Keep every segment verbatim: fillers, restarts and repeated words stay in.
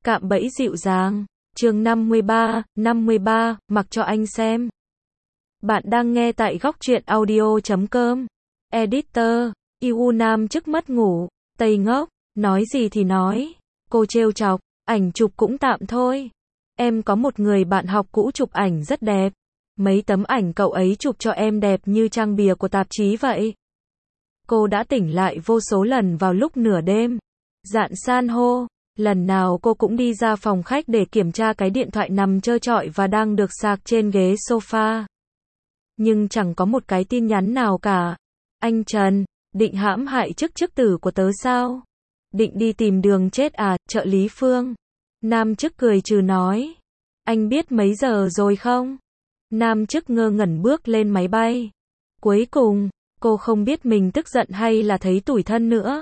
Cạm bẫy dịu dàng. Chương năm mươi ba, năm mươi ba, mặc cho anh xem. Bạn đang nghe tại góc truyện audio chấm com. Editor, Iu Nam trước mất ngủ, Tây ngốc, nói gì thì nói. Cô trêu chọc, ảnh chụp cũng tạm thôi. Em có một người bạn học cũ chụp ảnh rất đẹp. Mấy tấm ảnh cậu ấy chụp cho em đẹp như trang bìa của tạp chí vậy. Cô đã tỉnh lại vô số lần vào lúc nửa đêm. Dạn san hô. Lần nào cô cũng đi ra phòng khách để kiểm tra cái điện thoại nằm trơ trọi và đang được sạc trên ghế sofa. Nhưng chẳng có một cái tin nhắn nào cả. Anh Trần, định hãm hại chức chức tử của tớ sao? Định đi tìm đường chết à, trợ lý Phương? Nam chức cười trừ nói. Anh biết mấy giờ rồi không? Nam chức ngơ ngẩn bước lên máy bay. Cuối cùng, cô không biết mình tức giận hay là thấy tủi thân nữa.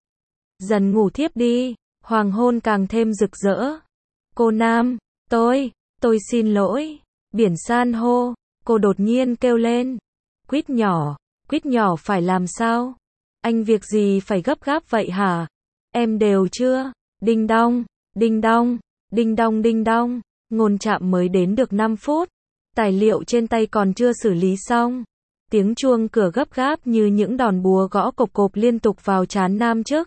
Dần ngủ thiếp đi. Hoàng hôn càng thêm rực rỡ. Cô Nam, tôi, tôi xin lỗi. Biển san hô, cô đột nhiên kêu lên. Quýt nhỏ, quýt nhỏ phải làm sao? Anh việc gì phải gấp gáp vậy hả? Em đều chưa? Đinh đong, đinh đong, đinh đong đinh đong. Ngôn Trạm mới đến được năm phút. Tài liệu trên tay còn chưa xử lý xong. Tiếng chuông cửa gấp gáp như những đòn búa gõ cộp cộp liên tục vào trán Nam chức.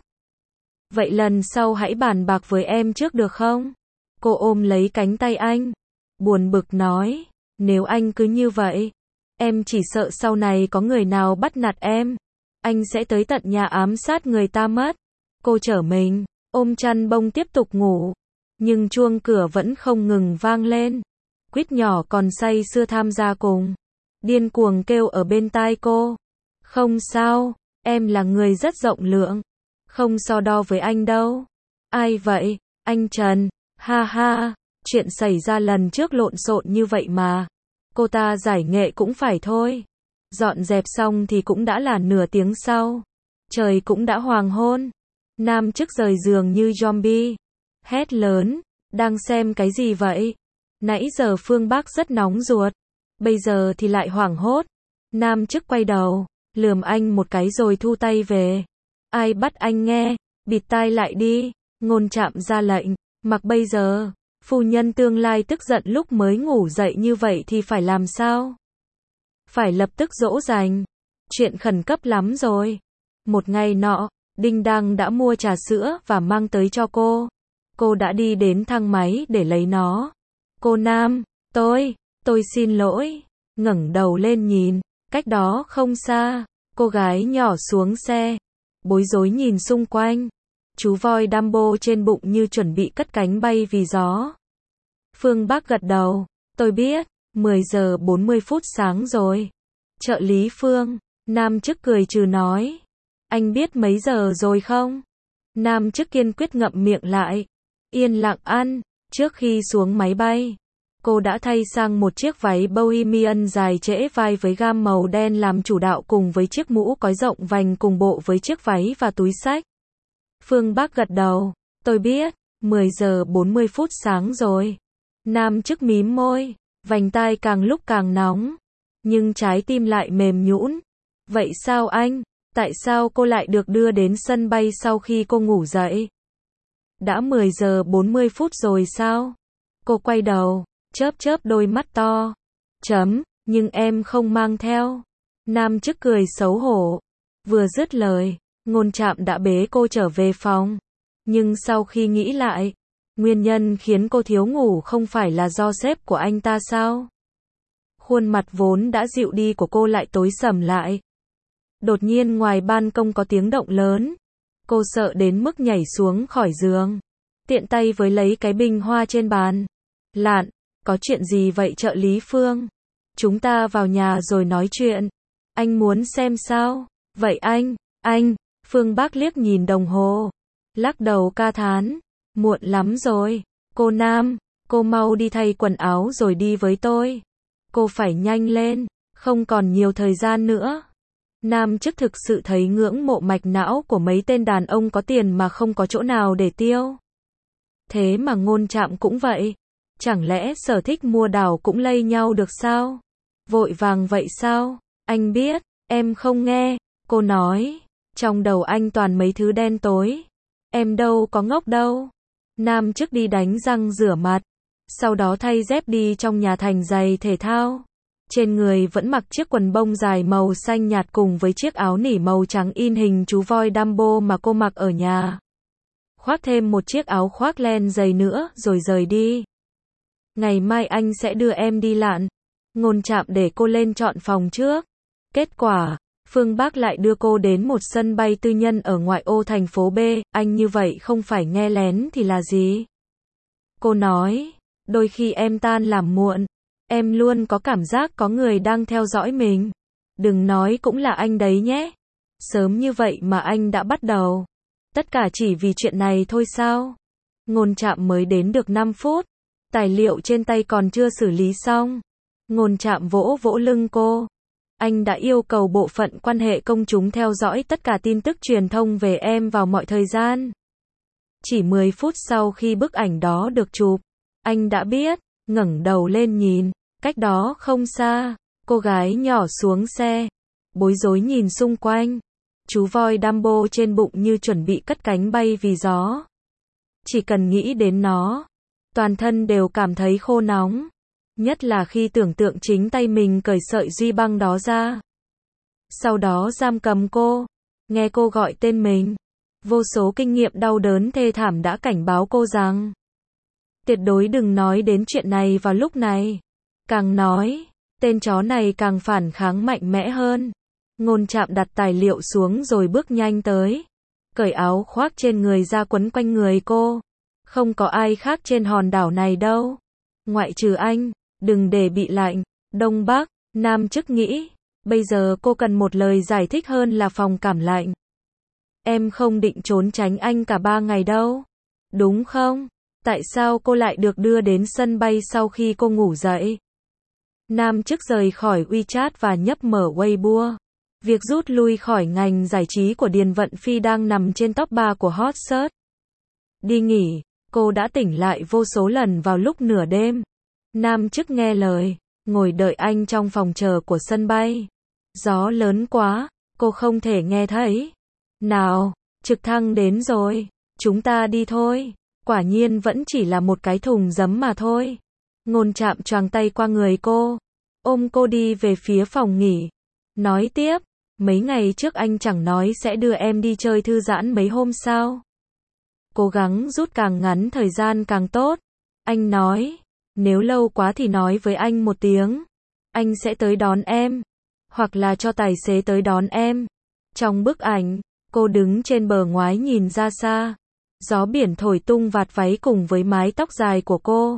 Vậy lần sau hãy bàn bạc với em trước được không? Cô ôm lấy cánh tay anh. Buồn bực nói. Nếu anh cứ như vậy, em chỉ sợ sau này có người nào bắt nạt em. Anh sẽ tới tận nhà ám sát người ta mất. Cô trở mình, ôm chăn bông tiếp tục ngủ. Nhưng chuông cửa vẫn không ngừng vang lên. Quýt nhỏ còn say sưa tham gia cùng. Điên cuồng kêu ở bên tai cô. Không sao, em là người rất rộng lượng. Không so đo với anh đâu. Ai vậy? Anh Trần. Ha ha, chuyện xảy ra lần trước lộn xộn như vậy mà. Cô ta giải nghệ cũng phải thôi. Dọn dẹp xong thì cũng đã là nửa tiếng sau. Trời cũng đã hoàng hôn. Nam chức rời giường như zombie. Hét lớn. Đang xem cái gì vậy? Nãy giờ Phương Bắc rất nóng ruột. Bây giờ thì lại hoảng hốt. Nam chức quay đầu. Lườm anh một cái rồi thu tay về. Ai bắt anh nghe, bịt tai lại đi. Ngôn Trạm ra lệnh, mặc bây giờ. Phu nhân tương lai tức giận lúc mới ngủ dậy như vậy thì phải làm sao? Phải lập tức dỗ dành. Chuyện khẩn cấp lắm rồi. Một ngày nọ, Đinh Đăng đã mua trà sữa và mang tới cho cô. Cô đã đi đến thang máy để lấy nó. Cô Nam, tôi, tôi xin lỗi. Ngẩng đầu lên nhìn, cách đó không xa. Cô gái nhỏ xuống xe. Bối rối nhìn xung quanh. Chú voi Dumbo trên bụng như chuẩn bị cất cánh bay vì gió. Phương Bắc gật đầu. Tôi biết, mười giờ bốn mươi phút sáng rồi. Trợ lý Phương. Nam chức cười trừ nói. Anh biết mấy giờ rồi không? Nam chức kiên quyết ngậm miệng lại. Yên lặng ăn. Trước khi xuống máy bay, cô đã thay sang một chiếc váy bohemian dài trễ vai với gam màu đen làm chủ đạo cùng với chiếc mũ cói rộng vành cùng bộ với chiếc váy và túi xách. Phương Bắc gật đầu. Tôi biết, mười giờ bốn mươi phút sáng rồi. Nam chức mím môi, vành tai càng lúc càng nóng. Nhưng trái tim lại mềm nhũn. Vậy sao anh? Tại sao cô lại được đưa đến sân bay sau khi cô ngủ dậy? Đã mười giờ bốn mươi phút rồi sao? Cô quay đầu. Chớp chớp đôi mắt to. Chấm, nhưng em không mang theo. Nam chức cười xấu hổ. Vừa dứt lời, Ngôn Trạm đã bế cô trở về phòng. Nhưng sau khi nghĩ lại, nguyên nhân khiến cô thiếu ngủ không phải là do sếp của anh ta sao? Khuôn mặt vốn đã dịu đi của cô lại tối sầm lại. Đột nhiên ngoài ban công có tiếng động lớn. Cô sợ đến mức nhảy xuống khỏi giường. Tiện tay với lấy cái bình hoa trên bàn. Lạn. Có chuyện gì vậy trợ lý Phương? Chúng ta vào nhà rồi nói chuyện. Anh muốn xem sao? Vậy anh, anh, Phương Bắc liếc nhìn đồng hồ. Lắc đầu ca thán. Muộn lắm rồi. Cô Nam, cô mau đi thay quần áo rồi đi với tôi. Cô phải nhanh lên, không còn nhiều thời gian nữa. Nam chức thực sự thấy ngưỡng mộ mạch não của mấy tên đàn ông có tiền mà không có chỗ nào để tiêu. Thế mà Ngôn Trạm cũng vậy. Chẳng lẽ sở thích mua đảo cũng lây nhau được sao? Vội vàng vậy sao? Anh biết, em không nghe. Cô nói, trong đầu anh toàn mấy thứ đen tối. Em đâu có ngốc đâu. Nam chức đi đánh răng rửa mặt, sau đó thay dép đi trong nhà thành giày thể thao. Trên người vẫn mặc chiếc quần bông dài màu xanh nhạt cùng với chiếc áo nỉ màu trắng in hình chú voi Dumbo mà cô mặc ở nhà. Khoác thêm một chiếc áo khoác len dày nữa rồi rời đi. Ngày mai anh sẽ đưa em đi lặn. Ngôn Trạm để cô lên chọn phòng trước. Kết quả, Phương Bắc lại đưa cô đến một sân bay tư nhân ở ngoại ô thành phố B, anh như vậy không phải nghe lén thì là gì? Cô nói, đôi khi em tan làm muộn, em luôn có cảm giác có người đang theo dõi mình. Đừng nói cũng là anh đấy nhé. Sớm như vậy mà anh đã bắt đầu. Tất cả chỉ vì chuyện này thôi sao? Ngôn Trạm mới đến được năm phút. Tài liệu trên tay còn chưa xử lý xong. Ngôn Trạm vỗ vỗ lưng cô. Anh đã yêu cầu bộ phận quan hệ công chúng theo dõi tất cả tin tức truyền thông về em vào mọi thời gian. Chỉ mười phút sau khi bức ảnh đó được chụp, anh đã biết, ngẩng đầu lên nhìn, cách đó không xa, cô gái nhỏ xuống xe, bối rối nhìn xung quanh. Chú voi Dumbo trên bụng như chuẩn bị cất cánh bay vì gió. Chỉ cần nghĩ đến nó, toàn thân đều cảm thấy khô nóng. Nhất là khi tưởng tượng chính tay mình cởi sợi duy băng đó ra. Sau đó giam cầm cô. Nghe cô gọi tên mình. Vô số kinh nghiệm đau đớn thê thảm đã cảnh báo cô rằng tuyệt đối đừng nói đến chuyện này vào lúc này. Càng nói, tên chó này càng phản kháng mạnh mẽ hơn. Ngôn Trạm đặt tài liệu xuống rồi bước nhanh tới. Cởi áo khoác trên người ra quấn quanh người cô. Không có ai khác trên hòn đảo này đâu. Ngoại trừ anh. Đừng để bị lạnh. Đông Bắc, Nam chức nghĩ. Bây giờ cô cần một lời giải thích hơn là phòng cảm lạnh. Em không định trốn tránh anh cả ba ngày đâu. Đúng không? Tại sao cô lại được đưa đến sân bay sau khi cô ngủ dậy? Nam chức rời khỏi WeChat và nhấp mở Weibo. Việc rút lui khỏi ngành giải trí của Điền Vận Phi đang nằm trên top ba của hot search. Đi nghỉ, cô đã tỉnh lại vô số lần vào lúc nửa đêm. Nam chức nghe lời, ngồi đợi anh trong phòng chờ của sân bay. Gió lớn quá, cô không thể nghe thấy. Nào, trực thăng đến rồi, chúng ta đi thôi. Quả nhiên vẫn chỉ là một cái thùng giấm mà thôi. Ngôn Trạm choàng tay qua người cô, ôm cô đi về phía phòng nghỉ. Nói tiếp, mấy ngày trước anh chẳng nói sẽ đưa em đi chơi thư giãn mấy hôm sao? Cố gắng rút càng ngắn thời gian càng tốt. Anh nói, nếu lâu quá thì nói với anh một tiếng. Anh sẽ tới đón em. Hoặc là cho tài xế tới đón em. Trong bức ảnh, cô đứng trên bờ ngoái nhìn ra xa. Gió biển thổi tung vạt váy cùng với mái tóc dài của cô.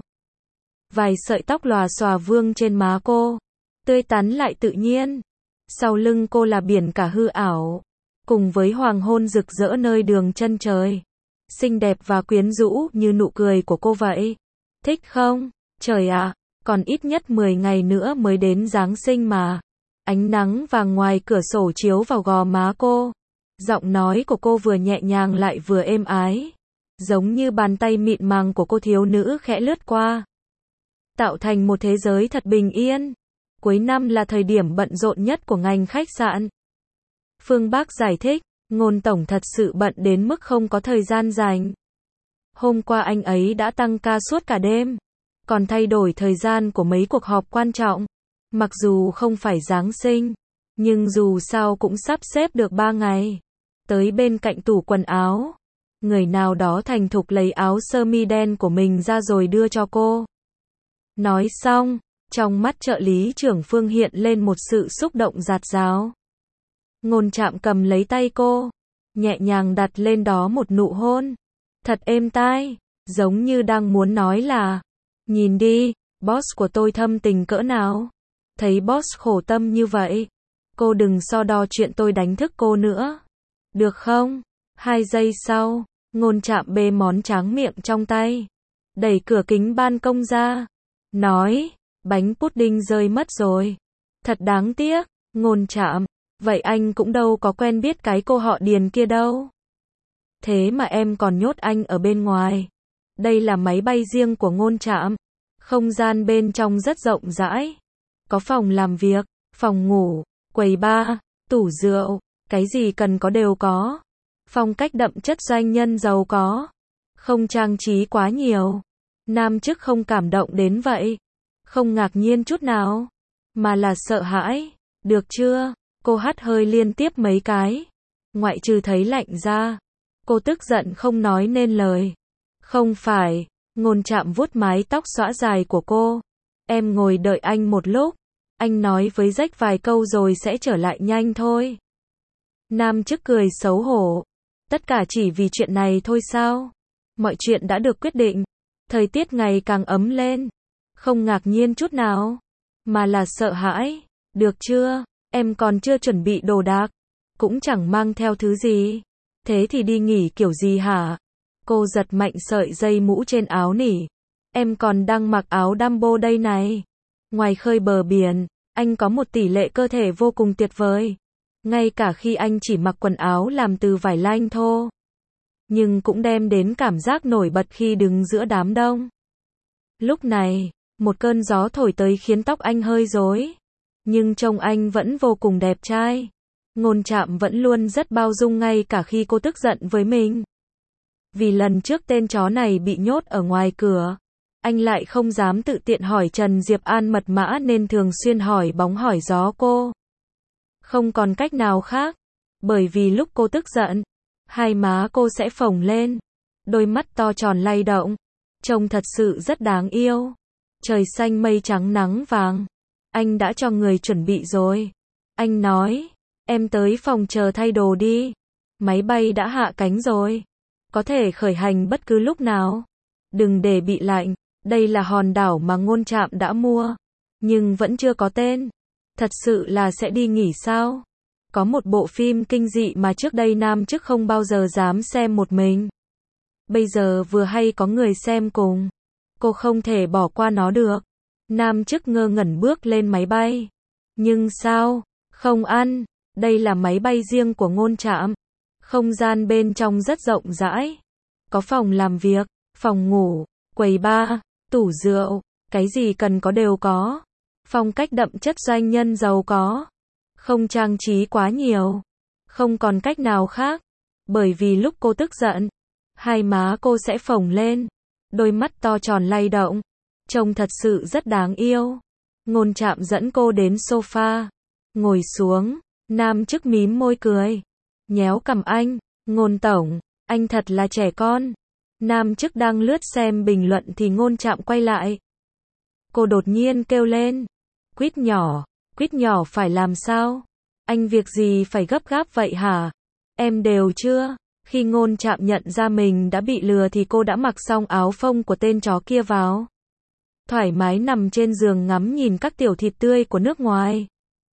Vài sợi tóc lòa xòa vương trên má cô. Tươi tắn lại tự nhiên. Sau lưng cô là biển cả hư ảo. Cùng với hoàng hôn rực rỡ nơi đường chân trời. Xinh đẹp và quyến rũ như nụ cười của cô vậy. Thích không? Trời ạ, còn ít nhất mười ngày nữa mới đến Giáng sinh mà. Ánh nắng vàng ngoài cửa sổ chiếu vào gò má cô. Giọng nói của cô vừa nhẹ nhàng lại vừa êm ái. Giống như bàn tay mịn màng của cô thiếu nữ khẽ lướt qua. Tạo thành một thế giới thật bình yên. Cuối năm là thời điểm bận rộn nhất của ngành khách sạn. Phương Bắc giải thích, Ngôn tổng thật sự bận đến mức không có thời gian dành. Hôm qua anh ấy đã tăng ca suốt cả đêm. Còn thay đổi thời gian của mấy cuộc họp quan trọng. Mặc dù không phải Giáng sinh, nhưng dù sao cũng sắp xếp được ba ngày. Tới bên cạnh tủ quần áo. Người nào đó thành thục lấy áo sơ mi đen của mình ra rồi đưa cho cô. Nói xong, trong mắt trợ lý trưởng Phương hiện lên một sự xúc động dạt dào. Ngôn Trạm cầm lấy tay cô, nhẹ nhàng đặt lên đó một nụ hôn. Thật êm tai, giống như đang muốn nói là, nhìn đi, boss của tôi thâm tình cỡ nào. Thấy boss khổ tâm như vậy, cô đừng so đo chuyện tôi đánh thức cô nữa. Được không? Hai giây sau, Ngôn Trạm bê món tráng miệng trong tay, đẩy cửa kính ban công ra, nói, bánh pudding rơi mất rồi. Thật đáng tiếc, Ngôn Trạm, vậy anh cũng đâu có quen biết cái cô họ Điền kia đâu. Thế mà em còn nhốt anh ở bên ngoài. Đây là máy bay riêng của Ngôn Trạm. Không gian bên trong rất rộng rãi. Có phòng làm việc, phòng ngủ, quầy bar, tủ rượu, cái gì cần có đều có. Phong cách đậm chất doanh nhân giàu có. Không trang trí quá nhiều. Nam chức không cảm động đến vậy. Không ngạc nhiên chút nào. Mà là sợ hãi. Được chưa? Cô hắt hơi liên tiếp mấy cái. Ngoại trừ thấy lạnh ra. Cô tức giận không nói nên lời. Không phải. Ngôn Trạm vuốt mái tóc xõa dài của cô. Em ngồi đợi anh một lúc. Anh nói với Rách vài câu rồi sẽ trở lại nhanh thôi. Nam chức cười xấu hổ. Tất cả chỉ vì chuyện này thôi sao? Mọi chuyện đã được quyết định. Thời tiết ngày càng ấm lên. Không ngạc nhiên chút nào. Mà là sợ hãi. Được chưa? Em còn chưa chuẩn bị đồ đạc. Cũng chẳng mang theo thứ gì. Thế thì đi nghỉ kiểu gì hả? Cô giật mạnh sợi dây mũ trên áo nỉ. Em còn đang mặc áo Dumbo đây này. Ngoài khơi bờ biển, anh có một tỷ lệ cơ thể vô cùng tuyệt vời. Ngay cả khi anh chỉ mặc quần áo làm từ vải lanh thô. Nhưng cũng đem đến cảm giác nổi bật khi đứng giữa đám đông. Lúc này, một cơn gió thổi tới khiến tóc anh hơi rối. Nhưng trông anh vẫn vô cùng đẹp trai. Ngôn Trạm vẫn luôn rất bao dung ngay cả khi cô tức giận với mình. Vì lần trước tên chó này bị nhốt ở ngoài cửa. Anh lại không dám tự tiện hỏi Trần Diệp An mật mã nên thường xuyên hỏi bóng hỏi gió cô. Không còn cách nào khác. Bởi vì lúc cô tức giận, hai má cô sẽ phồng lên. Đôi mắt to tròn lay động. Trông thật sự rất đáng yêu. Trời xanh mây trắng nắng vàng. Anh đã cho người chuẩn bị rồi. Anh nói, em tới phòng chờ thay đồ đi. Máy bay đã hạ cánh rồi. Có thể khởi hành bất cứ lúc nào. Đừng để bị lạnh. Đây là hòn đảo mà Ngôn Trạm đã mua. Nhưng vẫn chưa có tên. Thật sự là sẽ đi nghỉ sao? Có một bộ phim kinh dị mà trước đây Nam chức không bao giờ dám xem một mình. Bây giờ vừa hay có người xem cùng. Cô không thể bỏ qua nó được. Nam chức ngơ ngẩn bước lên máy bay. Nhưng sao? Không ăn. Đây là máy bay riêng của Ngôn Trạm. Không gian bên trong rất rộng rãi. Có phòng làm việc, phòng ngủ, quầy bar, tủ rượu. Cái gì cần có đều có. Phong cách đậm chất doanh nhân giàu có. Không trang trí quá nhiều. Không còn cách nào khác. Bởi vì lúc cô tức giận, hai má cô sẽ phồng lên. Đôi mắt to tròn lay động. Trông thật sự rất đáng yêu. Ngôn Trạm dẫn cô đến sofa. Ngồi xuống. Nam chức mím môi cười. Nhéo cằm anh. Ngôn tổng, anh thật là trẻ con. Nam chức đang lướt xem bình luận thì Ngôn Trạm quay lại. Cô đột nhiên kêu lên. Quýt nhỏ, quýt nhỏ phải làm sao? Anh việc gì phải gấp gáp vậy hả? Em đều chưa? Khi Ngôn Trạm nhận ra mình đã bị lừa thì cô đã mặc xong áo phông của tên chó kia vào. Thoải mái nằm trên giường ngắm nhìn các tiểu thịt tươi của nước ngoài.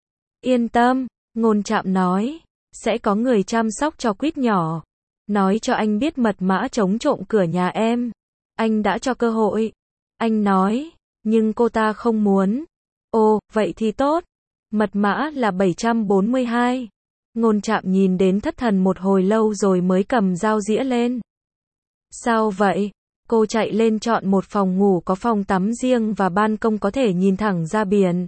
Yên tâm, Ngôn Trạm nói. Sẽ có người chăm sóc cho quýt nhỏ. Nói cho anh biết mật mã chống trộm cửa nhà em. Anh đã cho cơ hội. Anh nói. Nhưng cô ta không muốn. Ồ, vậy thì tốt. Mật mã là bảy trăm bốn mươi hai. Ngôn Trạm nhìn đến thất thần một hồi lâu rồi mới cầm dao giĩa lên. Sao vậy? Cô chạy lên chọn một phòng ngủ có phòng tắm riêng và ban công có thể nhìn thẳng ra biển.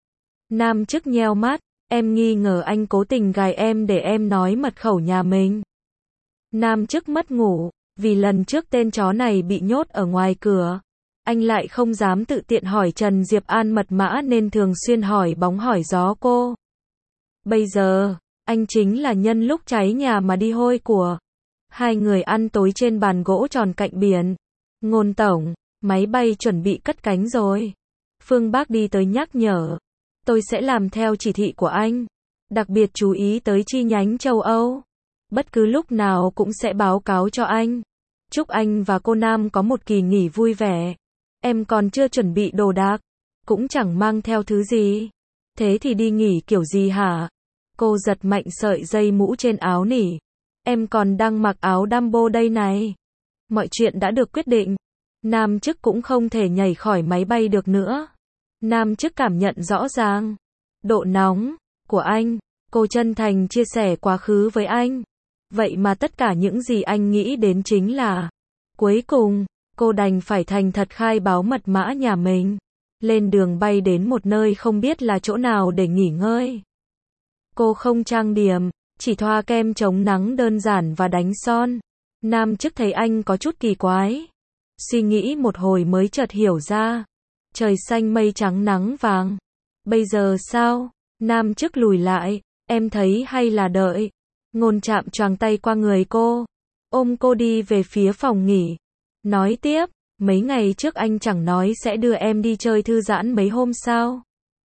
Nam chức nheo mắt. Em nghi ngờ anh cố tình gài em để em nói mật khẩu nhà mình. Nam chức mất ngủ. Vì lần trước tên chó này bị nhốt ở ngoài cửa. Anh lại không dám tự tiện hỏi Trần Diệp An mật mã nên thường xuyên hỏi bóng hỏi gió cô. Bây giờ, anh chính là nhân lúc cháy nhà mà đi hôi của. Hai người ăn tối trên bàn gỗ tròn cạnh biển. Ngôn tổng, máy bay chuẩn bị cất cánh rồi. Phương Bác đi tới nhắc nhở. Tôi sẽ làm theo chỉ thị của anh. Đặc biệt chú ý tới chi nhánh châu Âu. Bất cứ lúc nào cũng sẽ báo cáo cho anh. Chúc anh và cô Nam có một kỳ nghỉ vui vẻ. Em còn chưa chuẩn bị đồ đạc. Cũng chẳng mang theo thứ gì. Thế thì đi nghỉ kiểu gì hả? Cô giật mạnh sợi dây mũ trên áo nỉ. Em còn đang mặc áo Dumbo đây này. Mọi chuyện đã được quyết định. Nam chức cũng không thể nhảy khỏi máy bay được nữa. Nam chức cảm nhận rõ ràng độ nóng của anh. Cô chân thành chia sẻ quá khứ với anh. Vậy mà tất cả những gì anh nghĩ đến chính là cuối cùng, cô đành phải thành thật khai báo mật mã nhà mình. Lên đường bay đến một nơi không biết là chỗ nào để nghỉ ngơi. Cô không trang điểm, chỉ thoa kem chống nắng đơn giản và đánh son. Nam chức thấy anh có chút kỳ quái. Suy nghĩ một hồi mới chợt hiểu ra. Trời xanh mây trắng nắng vàng. Bây giờ sao? Nam chức lùi lại. Em thấy hay là đợi. Ngôn Trạm choàng tay qua người cô. Ôm cô đi về phía phòng nghỉ. Nói tiếp, mấy ngày trước anh chẳng nói sẽ đưa em đi chơi thư giãn mấy hôm sao?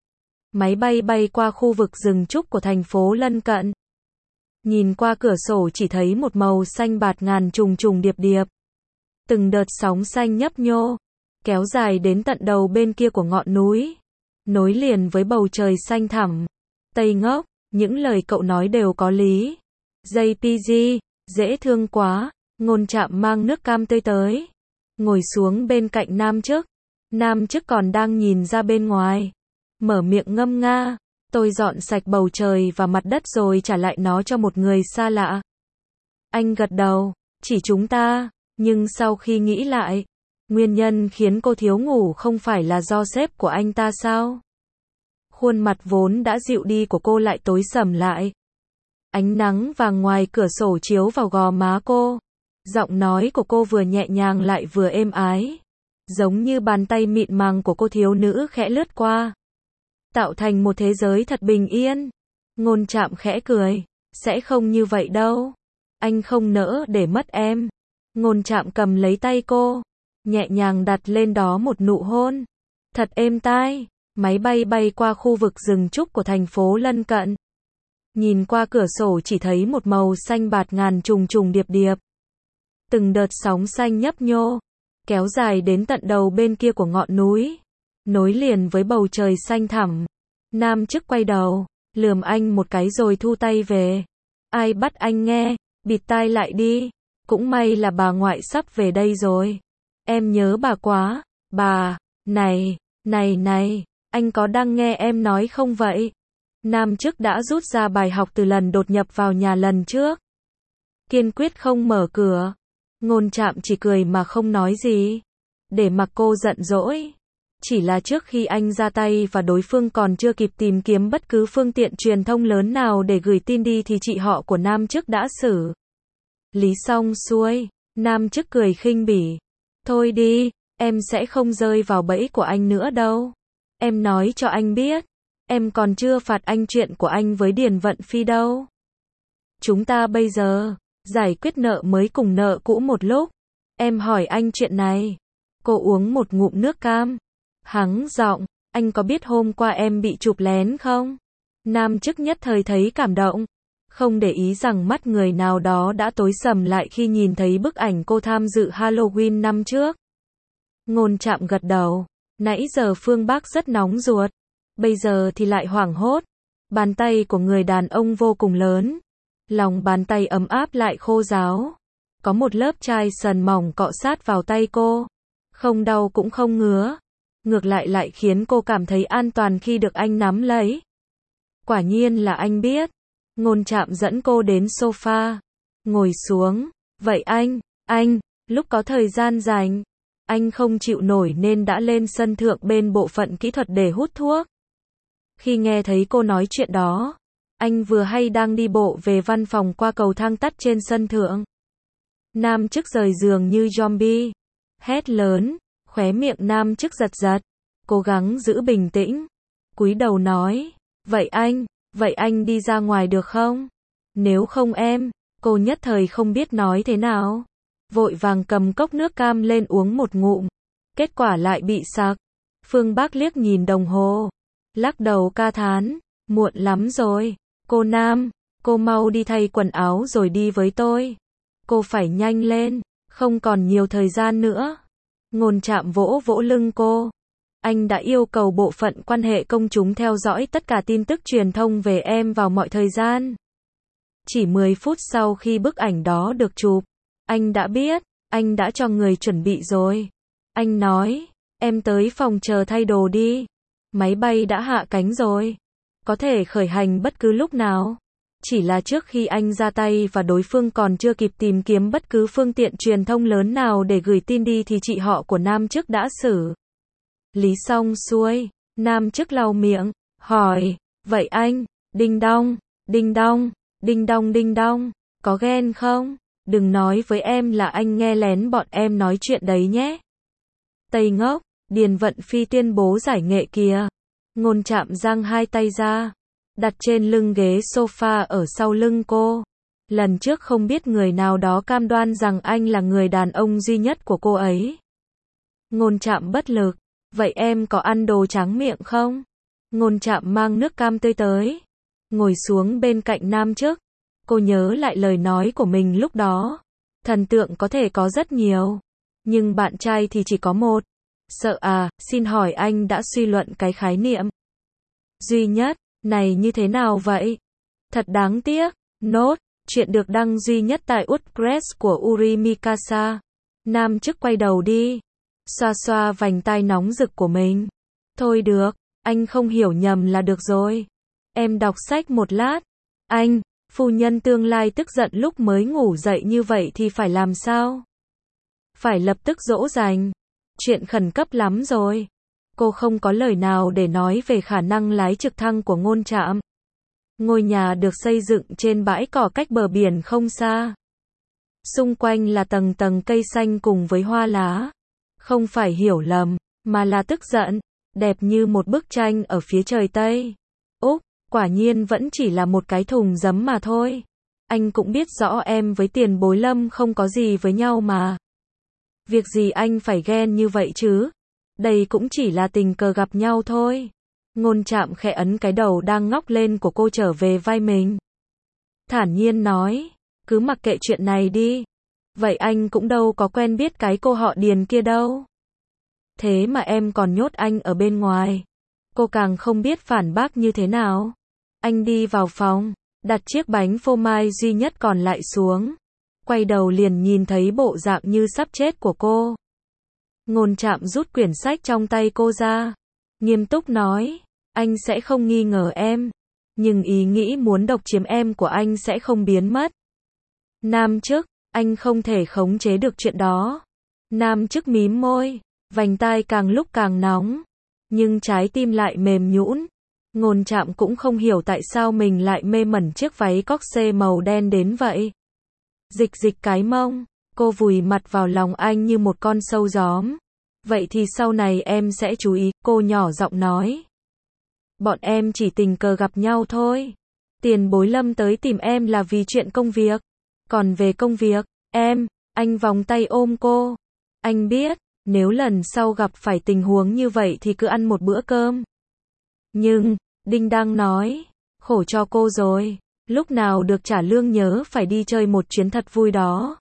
Máy bay bay qua khu vực rừng trúc của thành phố lân cận. Nhìn qua cửa sổ chỉ thấy một màu xanh bạt ngàn trùng trùng điệp điệp. Từng đợt sóng xanh nhấp nhô, kéo dài đến tận đầu bên kia của ngọn núi, nối liền với bầu trời xanh thẳm. Tây ngốc, những lời cậu nói đều có lý. gi pê giê, dễ thương quá. Ngôn Trạm mang nước cam tươi tới, ngồi xuống bên cạnh Nam chức. Nam chức còn đang nhìn ra bên ngoài, mở miệng ngâm nga, tôi dọn sạch bầu trời và mặt đất rồi trả lại nó cho một người xa lạ. Anh gật đầu, chỉ chúng ta, nhưng sau khi nghĩ lại, nguyên nhân khiến cô thiếu ngủ không phải là do sếp của anh ta sao? Khuôn mặt vốn đã dịu đi của cô lại tối sầm lại. Ánh nắng vàng ngoài cửa sổ chiếu vào gò má cô. Giọng nói của cô vừa nhẹ nhàng lại vừa êm ái, giống như bàn tay mịn màng của cô thiếu nữ khẽ lướt qua, tạo thành một thế giới thật bình yên. Ngôn Trạm khẽ cười, sẽ không như vậy đâu. Anh không nỡ để mất em. Ngôn Trạm cầm lấy tay cô, nhẹ nhàng đặt lên đó một nụ hôn, thật êm tai. Máy bay bay qua khu vực rừng trúc của thành phố lân cận. Nhìn qua cửa sổ chỉ thấy một màu xanh bạt ngàn trùng trùng điệp điệp. Từng đợt sóng xanh nhấp nhô, kéo dài đến tận đầu bên kia của ngọn núi, nối liền với bầu trời xanh thẳm. Nam chức quay đầu, lườm anh một cái rồi thu tay về. Ai bắt anh nghe, bịt tai lại đi. Cũng may là bà ngoại sắp về đây rồi. Em nhớ bà quá. Bà, này, này này, anh có đang nghe em nói không vậy? Nam chức đã rút ra bài học từ lần đột nhập vào nhà lần trước. Kiên quyết không mở cửa. Ngôn Trạm chỉ cười mà không nói gì, để mặc cô giận dỗi. Chỉ là trước khi anh ra tay và đối phương còn chưa kịp tìm kiếm bất cứ phương tiện truyền thông lớn nào để gửi tin đi thì chị họ của Nam chức đã xử lý xong xuôi. Nam chức cười khinh bỉ. Thôi đi, em sẽ không rơi vào bẫy của anh nữa đâu. Em nói cho anh biết, em còn chưa phạt anh chuyện của anh với Điền Vận Phi đâu. Chúng ta bây giờ giải quyết nợ mới cùng nợ cũ một lúc. Em hỏi anh chuyện này. Cô uống một ngụm nước cam, hắng giọng, anh có biết hôm qua em bị chụp lén không? Nam chức nhất thời thấy cảm động, không để ý rằng mắt người nào đó đã tối sầm lại khi nhìn thấy bức ảnh cô tham dự Halloween năm trước. Ngôn Trạm gật đầu, nãy giờ Phương Bắc rất nóng ruột, bây giờ thì lại hoảng hốt. Bàn tay của người đàn ông vô cùng lớn, lòng bàn tay ấm áp lại khô ráo. Có một lớp chai sần mỏng cọ sát vào tay cô, không đau cũng không ngứa, ngược lại lại khiến cô cảm thấy an toàn khi được anh nắm lấy. Quả nhiên là anh biết. Ngôn Trạm dẫn cô đến sofa, ngồi xuống. Vậy anh, anh, lúc có thời gian rảnh, anh không chịu nổi nên đã lên sân thượng bên bộ phận kỹ thuật để hút thuốc. Khi nghe thấy cô nói chuyện đó, anh vừa hay đang đi bộ về văn phòng qua cầu thang tắt trên sân thượng. Nam chức rời giường như zombie, hét lớn, khóe miệng Nam chức giật giật, cố gắng giữ bình tĩnh, cúi đầu nói, vậy anh, vậy anh đi ra ngoài được không? Nếu không em, cô nhất thời không biết nói thế nào, vội vàng cầm cốc nước cam lên uống một ngụm, kết quả lại bị sặc. Phương Bắc liếc nhìn đồng hồ, lắc đầu ca thán, muộn lắm rồi. Cô Nam, cô mau đi thay quần áo rồi đi với tôi. Cô phải nhanh lên, không còn nhiều thời gian nữa. Ngôn Trạm vỗ vỗ lưng cô. Anh đã yêu cầu bộ phận quan hệ công chúng theo dõi tất cả tin tức truyền thông về em vào mọi thời gian. Chỉ mười phút sau khi bức ảnh đó được chụp, anh đã biết, anh đã cho người chuẩn bị rồi. Anh nói, em tới phòng chờ thay đồ đi. Máy bay đã hạ cánh rồi, có thể khởi hành bất cứ lúc nào. Chỉ là trước khi anh ra tay và đối phương còn chưa kịp tìm kiếm bất cứ phương tiện truyền thông lớn nào để gửi tin đi thì chị họ của Nam chức đã xử lý xong xuôi. Nam chức lau miệng, hỏi, vậy anh, đinh đong, đinh đong, đinh đong đinh đong, có ghen không? Đừng nói với em là anh nghe lén bọn em nói chuyện đấy nhé. Tây ngốc, Điền Vận Phi tuyên bố giải nghệ kìa. Ngôn Trạm giang hai tay ra, đặt trên lưng ghế sofa ở sau lưng cô. Lần trước không biết người nào đó cam đoan rằng anh là người đàn ông duy nhất của cô ấy. Ngôn Trạm bất lực, vậy em có ăn đồ tráng miệng không? Ngôn Trạm mang nước cam tươi tới, ngồi xuống bên cạnh Nam Chức. Cô nhớ lại lời nói của mình lúc đó. Thần tượng có thể có rất nhiều, nhưng bạn trai thì chỉ có một. Sợ à, xin hỏi anh đã suy luận cái khái niệm duy nhất này như thế nào vậy? Thật đáng tiếc. Nốt, chuyện được đăng duy nhất tại WordPress của Uri Mikasa. Nam Chức quay đầu đi, xoa xoa vành tai nóng rực của mình. Thôi được, anh không hiểu nhầm là được rồi. Em đọc sách một lát. Anh, phu nhân tương lai tức giận lúc mới ngủ dậy như vậy thì phải làm sao? Phải lập tức dỗ dành. Chuyện khẩn cấp lắm rồi. Cô không có lời nào để nói về khả năng lái trực thăng của Ngôn Trạm. Ngôi nhà được xây dựng trên bãi cỏ cách bờ biển không xa. Xung quanh là tầng tầng cây xanh cùng với hoa lá. Không phải hiểu lầm, mà là tức giận. Đẹp như một bức tranh ở phía trời Tây. Úc, quả nhiên vẫn chỉ là một cái thùng giấm mà thôi. Anh cũng biết rõ em với Tiền Bối Lâm không có gì với nhau mà. Việc gì anh phải ghen như vậy chứ? Đây cũng chỉ là tình cờ gặp nhau thôi. Ngôn Trạm khẽ ấn cái đầu đang ngóc lên của cô trở về vai mình. Thản nhiên nói, cứ mặc kệ chuyện này đi. Vậy anh cũng đâu có quen biết cái cô họ Điền kia đâu. Thế mà em còn nhốt anh ở bên ngoài. Cô càng không biết phản bác như thế nào. Anh đi vào phòng, đặt chiếc bánh phô mai duy nhất còn lại xuống. Quay đầu liền nhìn thấy bộ dạng như sắp chết của cô. Ngôn Trạm rút quyển sách trong tay cô ra, nghiêm túc nói, anh sẽ không nghi ngờ em, nhưng ý nghĩ muốn độc chiếm em của anh sẽ không biến mất. Nam Chức, anh không thể khống chế được chuyện đó. Nam Chức mím môi, vành tai càng lúc càng nóng, nhưng trái tim lại mềm nhũn. Ngôn Trạm cũng không hiểu tại sao mình lại mê mẩn chiếc váy corsé màu đen đến vậy. Dịch dịch cái mông, cô vùi mặt vào lòng anh như một con sâu gióm. Vậy thì sau này em sẽ chú ý, cô nhỏ giọng nói. Bọn em chỉ tình cờ gặp nhau thôi. Tiền Bối Lâm tới tìm em là vì chuyện công việc. Còn về công việc, em, anh vòng tay ôm cô. Anh biết, nếu lần sau gặp phải tình huống như vậy thì cứ ăn một bữa cơm. Nhưng, Đinh đang nói, khổ cho cô rồi. Lúc nào được trả lương nhớ phải đi chơi một chuyến thật vui đó.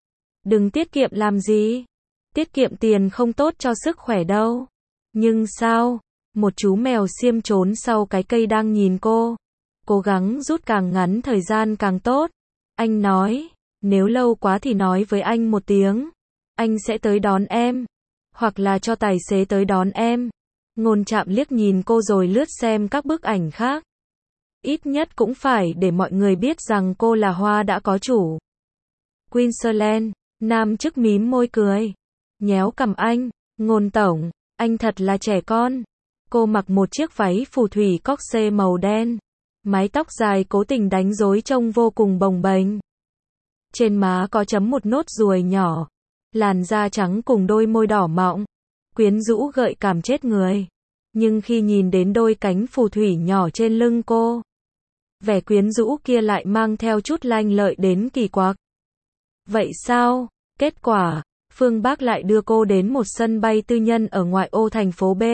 Đừng tiết kiệm làm gì. Tiết kiệm tiền không tốt cho sức khỏe đâu. Nhưng sao? Một chú mèo xiêm trốn sau cái cây đang nhìn cô. Cố gắng rút càng ngắn thời gian càng tốt. Anh nói, nếu lâu quá thì nói với anh một tiếng. Anh sẽ tới đón em. Hoặc là cho tài xế tới đón em. Ngôn Trạm liếc nhìn cô rồi lướt xem các bức ảnh khác. Ít nhất cũng phải để mọi người biết rằng cô là hoa đã có chủ. Queensland, Nam Chức mím môi cười. Nhéo cằm anh, Ngôn tổng, anh thật là trẻ con. Cô mặc một chiếc váy phù thủy corsé màu đen. Mái tóc dài cố tình đánh rối trông vô cùng bồng bềnh. Trên má có chấm một nốt ruồi nhỏ. Làn da trắng cùng đôi môi đỏ mọng. Quyến rũ gợi cảm chết người. Nhưng khi nhìn đến đôi cánh phù thủy nhỏ trên lưng cô, vẻ quyến rũ kia lại mang theo chút lanh lợi đến kỳ quặc. Vậy sao? Kết quả, Phương Bắc lại đưa cô đến một sân bay tư nhân ở ngoại ô thành phố B.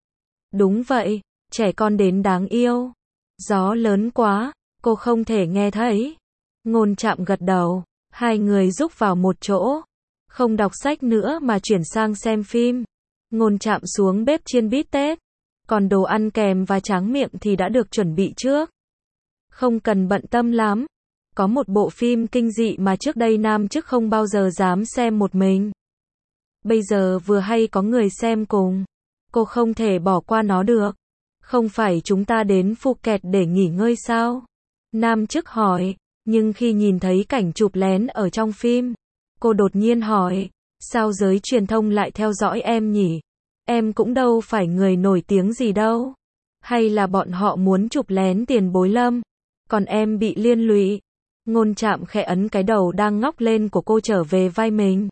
Đúng vậy, trẻ con đến đáng yêu. Gió lớn quá, cô không thể nghe thấy. Ngôn Trạm gật đầu, hai người rúc vào một chỗ. Không đọc sách nữa mà chuyển sang xem phim. Ngôn Trạm xuống bếp chiên bít tết. Còn đồ ăn kèm và tráng miệng thì đã được chuẩn bị trước. Không cần bận tâm lắm. Có một bộ phim kinh dị mà trước đây Nam Chức không bao giờ dám xem một mình. Bây giờ vừa hay có người xem cùng. Cô không thể bỏ qua nó được. Không phải chúng ta đến Phuket để nghỉ ngơi sao? Nam Chức hỏi. Nhưng khi nhìn thấy cảnh chụp lén ở trong phim, cô đột nhiên hỏi. Sao giới truyền thông lại theo dõi em nhỉ? Em cũng đâu phải người nổi tiếng gì đâu. Hay là bọn họ muốn chụp lén Tiền Bối Lâm? Còn em bị liên lụy. Ngôn Trạm khẽ ấn cái đầu đang ngóc lên của cô trở về vai mình.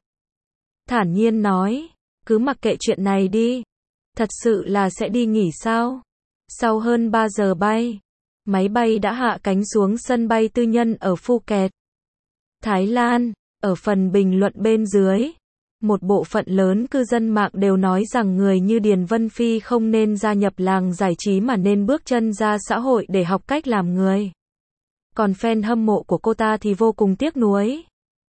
Thản nhiên nói, cứ mặc kệ chuyện này đi. Thật sự là sẽ đi nghỉ sao? Sau hơn ba giờ bay, máy bay đã hạ cánh xuống sân bay tư nhân ở Phuket, Thái Lan. Ở phần bình luận bên dưới, một bộ phận lớn cư dân mạng đều nói rằng người như Điền Vân Phi không nên gia nhập làng giải trí mà nên bước chân ra xã hội để học cách làm người. Còn fan hâm mộ của cô ta thì vô cùng tiếc nuối.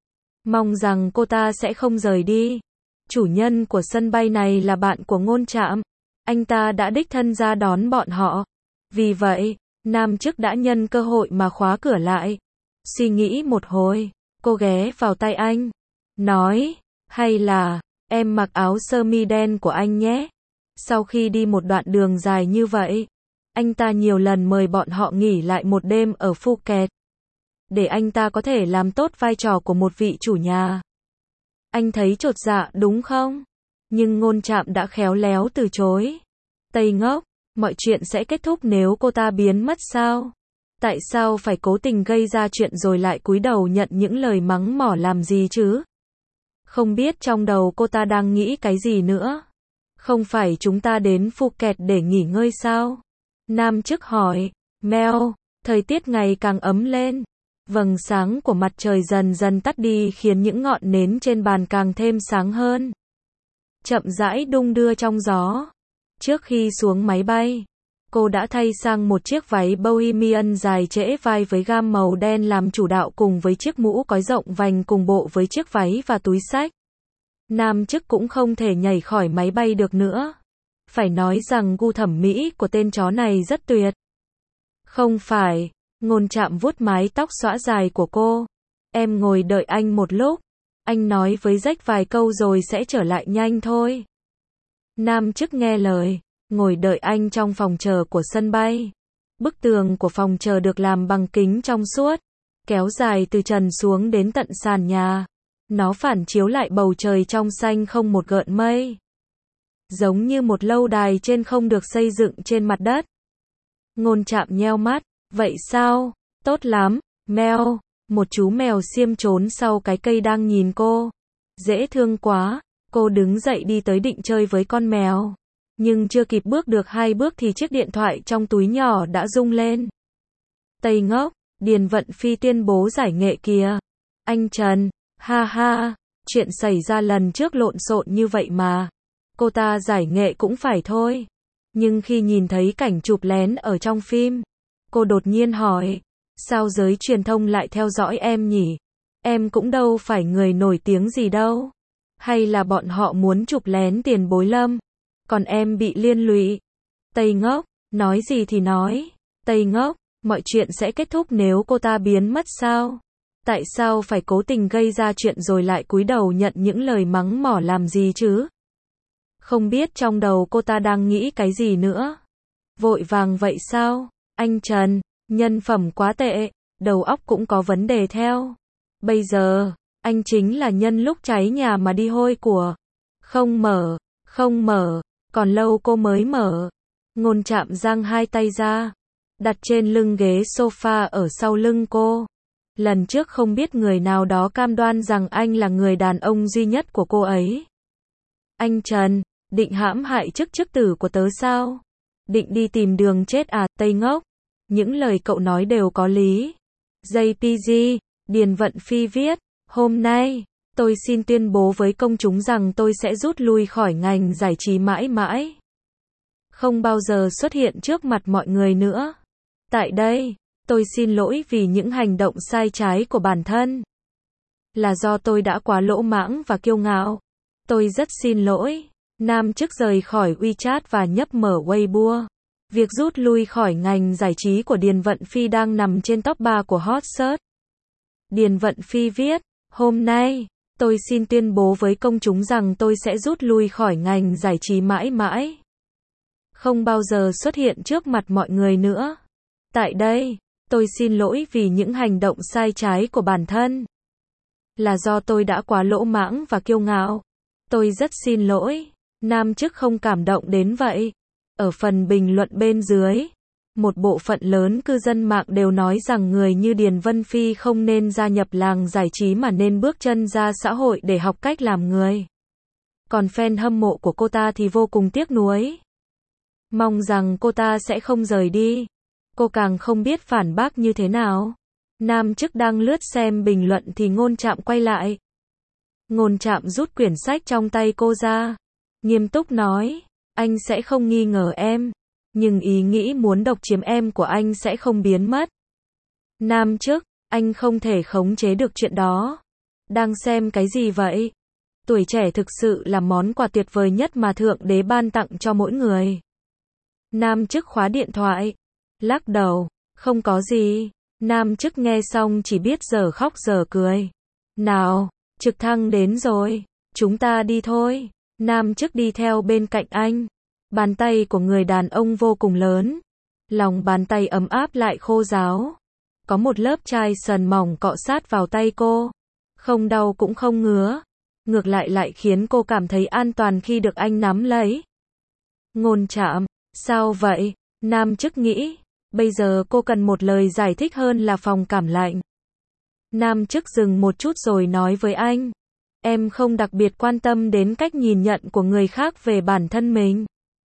Mong rằng cô ta sẽ không rời đi. Chủ nhân của sân bay này là bạn của Ngôn Trạm. Anh ta đã đích thân ra đón bọn họ. Vì vậy, nam chức đã nhân cơ hội mà khóa cửa lại. Suy nghĩ một hồi, cô ghé vào tay anh. Nói, hay là, em mặc áo sơ mi đen của anh nhé. Sau khi đi một đoạn đường dài như vậy, anh ta nhiều lần mời bọn họ nghỉ lại một đêm ở Phuket. Để anh ta có thể làm tốt vai trò của một vị chủ nhà. Anh thấy chột dạ đúng không? Nhưng Ngôn Trạm đã khéo léo từ chối. Tây ngốc, mọi chuyện sẽ kết thúc nếu cô ta biến mất sao? Tại sao phải cố tình gây ra chuyện rồi lại cúi đầu nhận những lời mắng mỏ làm gì chứ? Không biết trong đầu cô ta đang nghĩ cái gì nữa? Không phải chúng ta đến Phuket để nghỉ ngơi sao? Nam chức hỏi. Mel, thời tiết ngày càng ấm lên. Vầng sáng của mặt trời dần dần tắt đi khiến những ngọn nến trên bàn càng thêm sáng hơn. Chậm rãi đung đưa trong gió. Trước khi xuống máy bay, cô đã thay sang một chiếc váy bohemian dài trễ vai với gam màu đen làm chủ đạo cùng với chiếc mũ cói rộng vành cùng bộ với chiếc váy và túi xách. Nam chức cũng không thể nhảy khỏi máy bay được nữa. Phải nói rằng gu thẩm mỹ của tên chó này rất tuyệt. Không phải, Ngôn Trạm vuốt mái tóc xõa dài của cô. Em ngồi đợi anh một lúc. Anh nói với Jack vài câu rồi sẽ trở lại nhanh thôi. Nam chức nghe lời, ngồi đợi anh trong phòng chờ của sân bay. Bức tường của phòng chờ được làm bằng kính trong suốt, kéo dài từ trần xuống đến tận sàn nhà. Nó phản chiếu lại bầu trời trong xanh không một gợn mây. Giống như một lâu đài trên không được xây dựng trên mặt đất. Ngôn Trạm nheo mắt, vậy sao? Tốt lắm, Mel. Một chú mèo xiêm trốn sau cái cây đang nhìn cô. Dễ thương quá. Cô đứng dậy đi tới định chơi với con mèo. Nhưng chưa kịp bước được hai bước thì chiếc điện thoại trong túi nhỏ đã rung lên. Tây ngốc, Điền Vận Phi tuyên bố giải nghệ kìa. Anh Trần, ha ha, chuyện xảy ra lần trước lộn xộn như vậy mà. Cô ta giải nghệ cũng phải thôi. Nhưng khi nhìn thấy cảnh chụp lén ở trong phim, cô đột nhiên hỏi, sao giới truyền thông lại theo dõi em nhỉ? Em cũng đâu phải người nổi tiếng gì đâu. Hay là bọn họ muốn chụp lén Tiền Bối Lâm? Còn em bị liên lụy. Tây ngốc, nói gì thì nói. Tây ngốc, mọi chuyện sẽ kết thúc nếu cô ta biến mất sao? Tại sao phải cố tình gây ra chuyện rồi lại cúi đầu nhận những lời mắng mỏ làm gì chứ? Không biết trong đầu cô ta đang nghĩ cái gì nữa. Vội vàng vậy sao? Anh Trần, nhân phẩm quá tệ, đầu óc cũng có vấn đề theo. Bây giờ, anh chính là nhân lúc cháy nhà mà đi hôi của. Không mở, không mở, còn lâu cô mới mở. Ngôn Trạm giang hai tay ra, đặt trên lưng ghế sofa ở sau lưng cô. Lần trước không biết người nào đó cam đoan rằng anh là người đàn ông duy nhất của cô ấy. Anh Trần, định hãm hại chức chức tử của tớ sao? Định đi tìm đường chết à, Tây ngốc? Những lời cậu nói đều có lý. gi pê giê, Điền Vận Phi viết, hôm nay, tôi xin tuyên bố với công chúng rằng tôi sẽ rút lui khỏi ngành giải trí mãi mãi. Không bao giờ xuất hiện trước mặt mọi người nữa. Tại đây, tôi xin lỗi vì những hành động sai trái của bản thân. Là do tôi đã quá lỗ mãng và kiêu ngạo. Tôi rất xin lỗi. Nam chức rời khỏi WeChat và nhấp mở Weibo. Việc rút lui khỏi ngành giải trí của Điền Vận Phi đang nằm trên top ba của hot search. Điền Vận Phi viết, hôm nay, tôi xin tuyên bố với công chúng rằng tôi sẽ rút lui khỏi ngành giải trí mãi mãi. Không bao giờ xuất hiện trước mặt mọi người nữa. Tại đây, tôi xin lỗi vì những hành động sai trái của bản thân. Là do tôi đã quá lỗ mãng và kiêu ngạo. Tôi rất xin lỗi. Nam chức không cảm động đến vậy. Ở phần bình luận bên dưới, Một bộ phận lớn cư dân mạng đều nói rằng người như Điền Vân Phi không nên gia nhập làng giải trí mà nên bước chân ra xã hội để học cách làm người. Còn fan hâm mộ của cô ta thì vô cùng tiếc nuối. Mong rằng cô ta sẽ không rời đi. Cô càng không biết phản bác như thế nào. Nam chức đang lướt xem bình luận thì Ngôn Trạm quay lại. Ngôn Trạm rút quyển sách trong tay cô ra. Nghiêm túc nói, anh sẽ không nghi ngờ em. Nhưng ý nghĩ muốn độc chiếm em của anh sẽ không biến mất. Nam chức, anh không thể khống chế được chuyện đó. Đang xem cái gì vậy? Tuổi trẻ thực sự là món quà tuyệt vời nhất mà Thượng Đế ban tặng cho mỗi người. Nam chức khóa điện thoại. Lắc đầu, không có gì. Nam chức nghe xong chỉ biết giờ khóc giờ cười. Nào, trực thăng đến rồi. Chúng ta đi thôi. Nam chức đi theo bên cạnh anh. Bàn tay của người đàn ông vô cùng lớn. Lòng bàn tay ấm áp lại khô ráo. Có một lớp chai sần mỏng cọ sát vào tay cô. Không đau cũng không ngứa. Ngược lại lại khiến cô cảm thấy an toàn khi được anh nắm lấy. Ngôn Trạm, sao vậy? Nam chức nghĩ, bây giờ cô cần một lời giải thích hơn là phòng cảm lạnh. Nam chức dừng một chút rồi nói với anh. Em không đặc biệt quan tâm đến cách nhìn nhận của người khác về bản thân mình.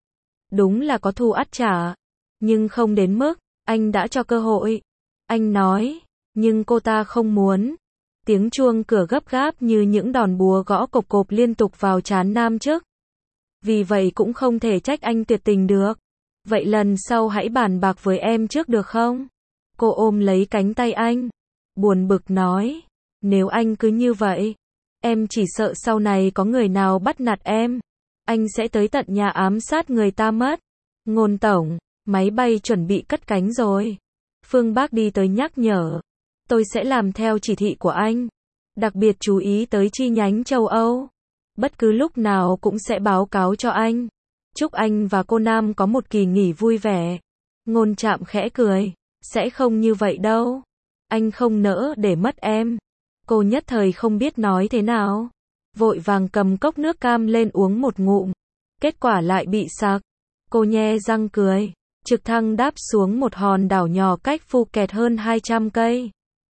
Đúng là có thù ắt trả. Nhưng không đến mức, anh đã cho cơ hội. Anh nói, nhưng cô ta không muốn. Tiếng chuông cửa gấp gáp như những đòn búa gõ cộp cộp liên tục vào trán Nam chức. Vì vậy cũng không thể trách anh tuyệt tình được. Vậy lần sau hãy bàn bạc với em trước được không? Cô ôm lấy cánh tay anh. Buồn bực nói. Nếu anh cứ như vậy, em chỉ sợ sau này có người nào bắt nạt em. Anh sẽ tới tận nhà ám sát người ta mất. Ngôn tổng, máy bay chuẩn bị cất cánh rồi. Phương Bắc đi tới nhắc nhở. Tôi sẽ làm theo chỉ thị của anh. Đặc biệt chú ý tới chi nhánh châu Âu. Bất cứ lúc nào cũng sẽ báo cáo cho anh. Chúc anh và cô Nam có một kỳ nghỉ vui vẻ. Ngôn Trạm khẽ cười. Sẽ không như vậy đâu. Anh không nỡ để mất em. Cô nhất thời không biết nói thế nào. Vội vàng cầm cốc nước cam lên uống một ngụm. Kết quả lại bị sặc. Cô nhe răng cười. Trực thăng đáp xuống một hòn đảo nhỏ cách Phuket hơn hai trăm cây.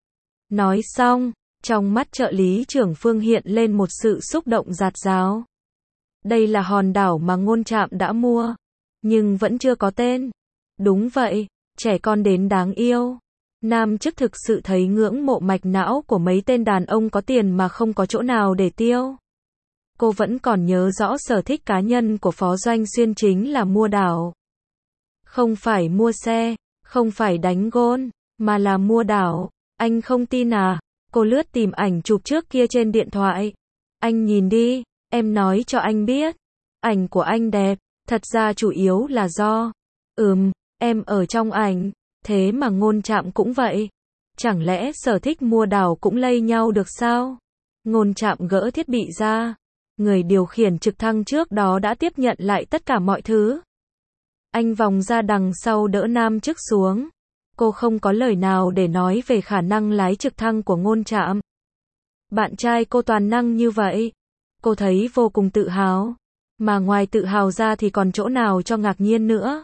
Nói xong, trong mắt trợ lý trưởng Phương hiện lên một sự xúc động rạt rào. Đây là hòn đảo mà Ngôn Trạm đã mua, nhưng vẫn chưa có tên. Đúng vậy, trẻ con đến đáng yêu. Nam chức thực sự thấy ngưỡng mộ mạch não của mấy tên đàn ông có tiền mà không có chỗ nào để tiêu. Cô vẫn còn nhớ rõ sở thích cá nhân của Phó Doanh Xuyên chính là mua đảo. Không phải mua xe, không phải đánh gôn, mà là mua đảo. Anh không tin à? Cô lướt tìm ảnh chụp trước kia trên điện thoại. Anh nhìn đi, em nói cho anh biết. Ảnh của anh đẹp, thật ra chủ yếu là do. Ừm, em ở trong ảnh, thế mà Ngôn Trạm cũng vậy. Chẳng lẽ sở thích mua đảo cũng lây nhau được sao? Ngôn Trạm gỡ thiết bị ra. Người điều khiển trực thăng trước đó đã tiếp nhận lại tất cả mọi thứ. Anh vòng ra đằng sau đỡ Nam chức xuống. Cô không có lời nào để nói về khả năng lái trực thăng của Ngôn Trạm. Bạn trai cô toàn năng như vậy. Cô thấy vô cùng tự hào. Mà ngoài tự hào ra thì còn chỗ nào cho ngạc nhiên nữa.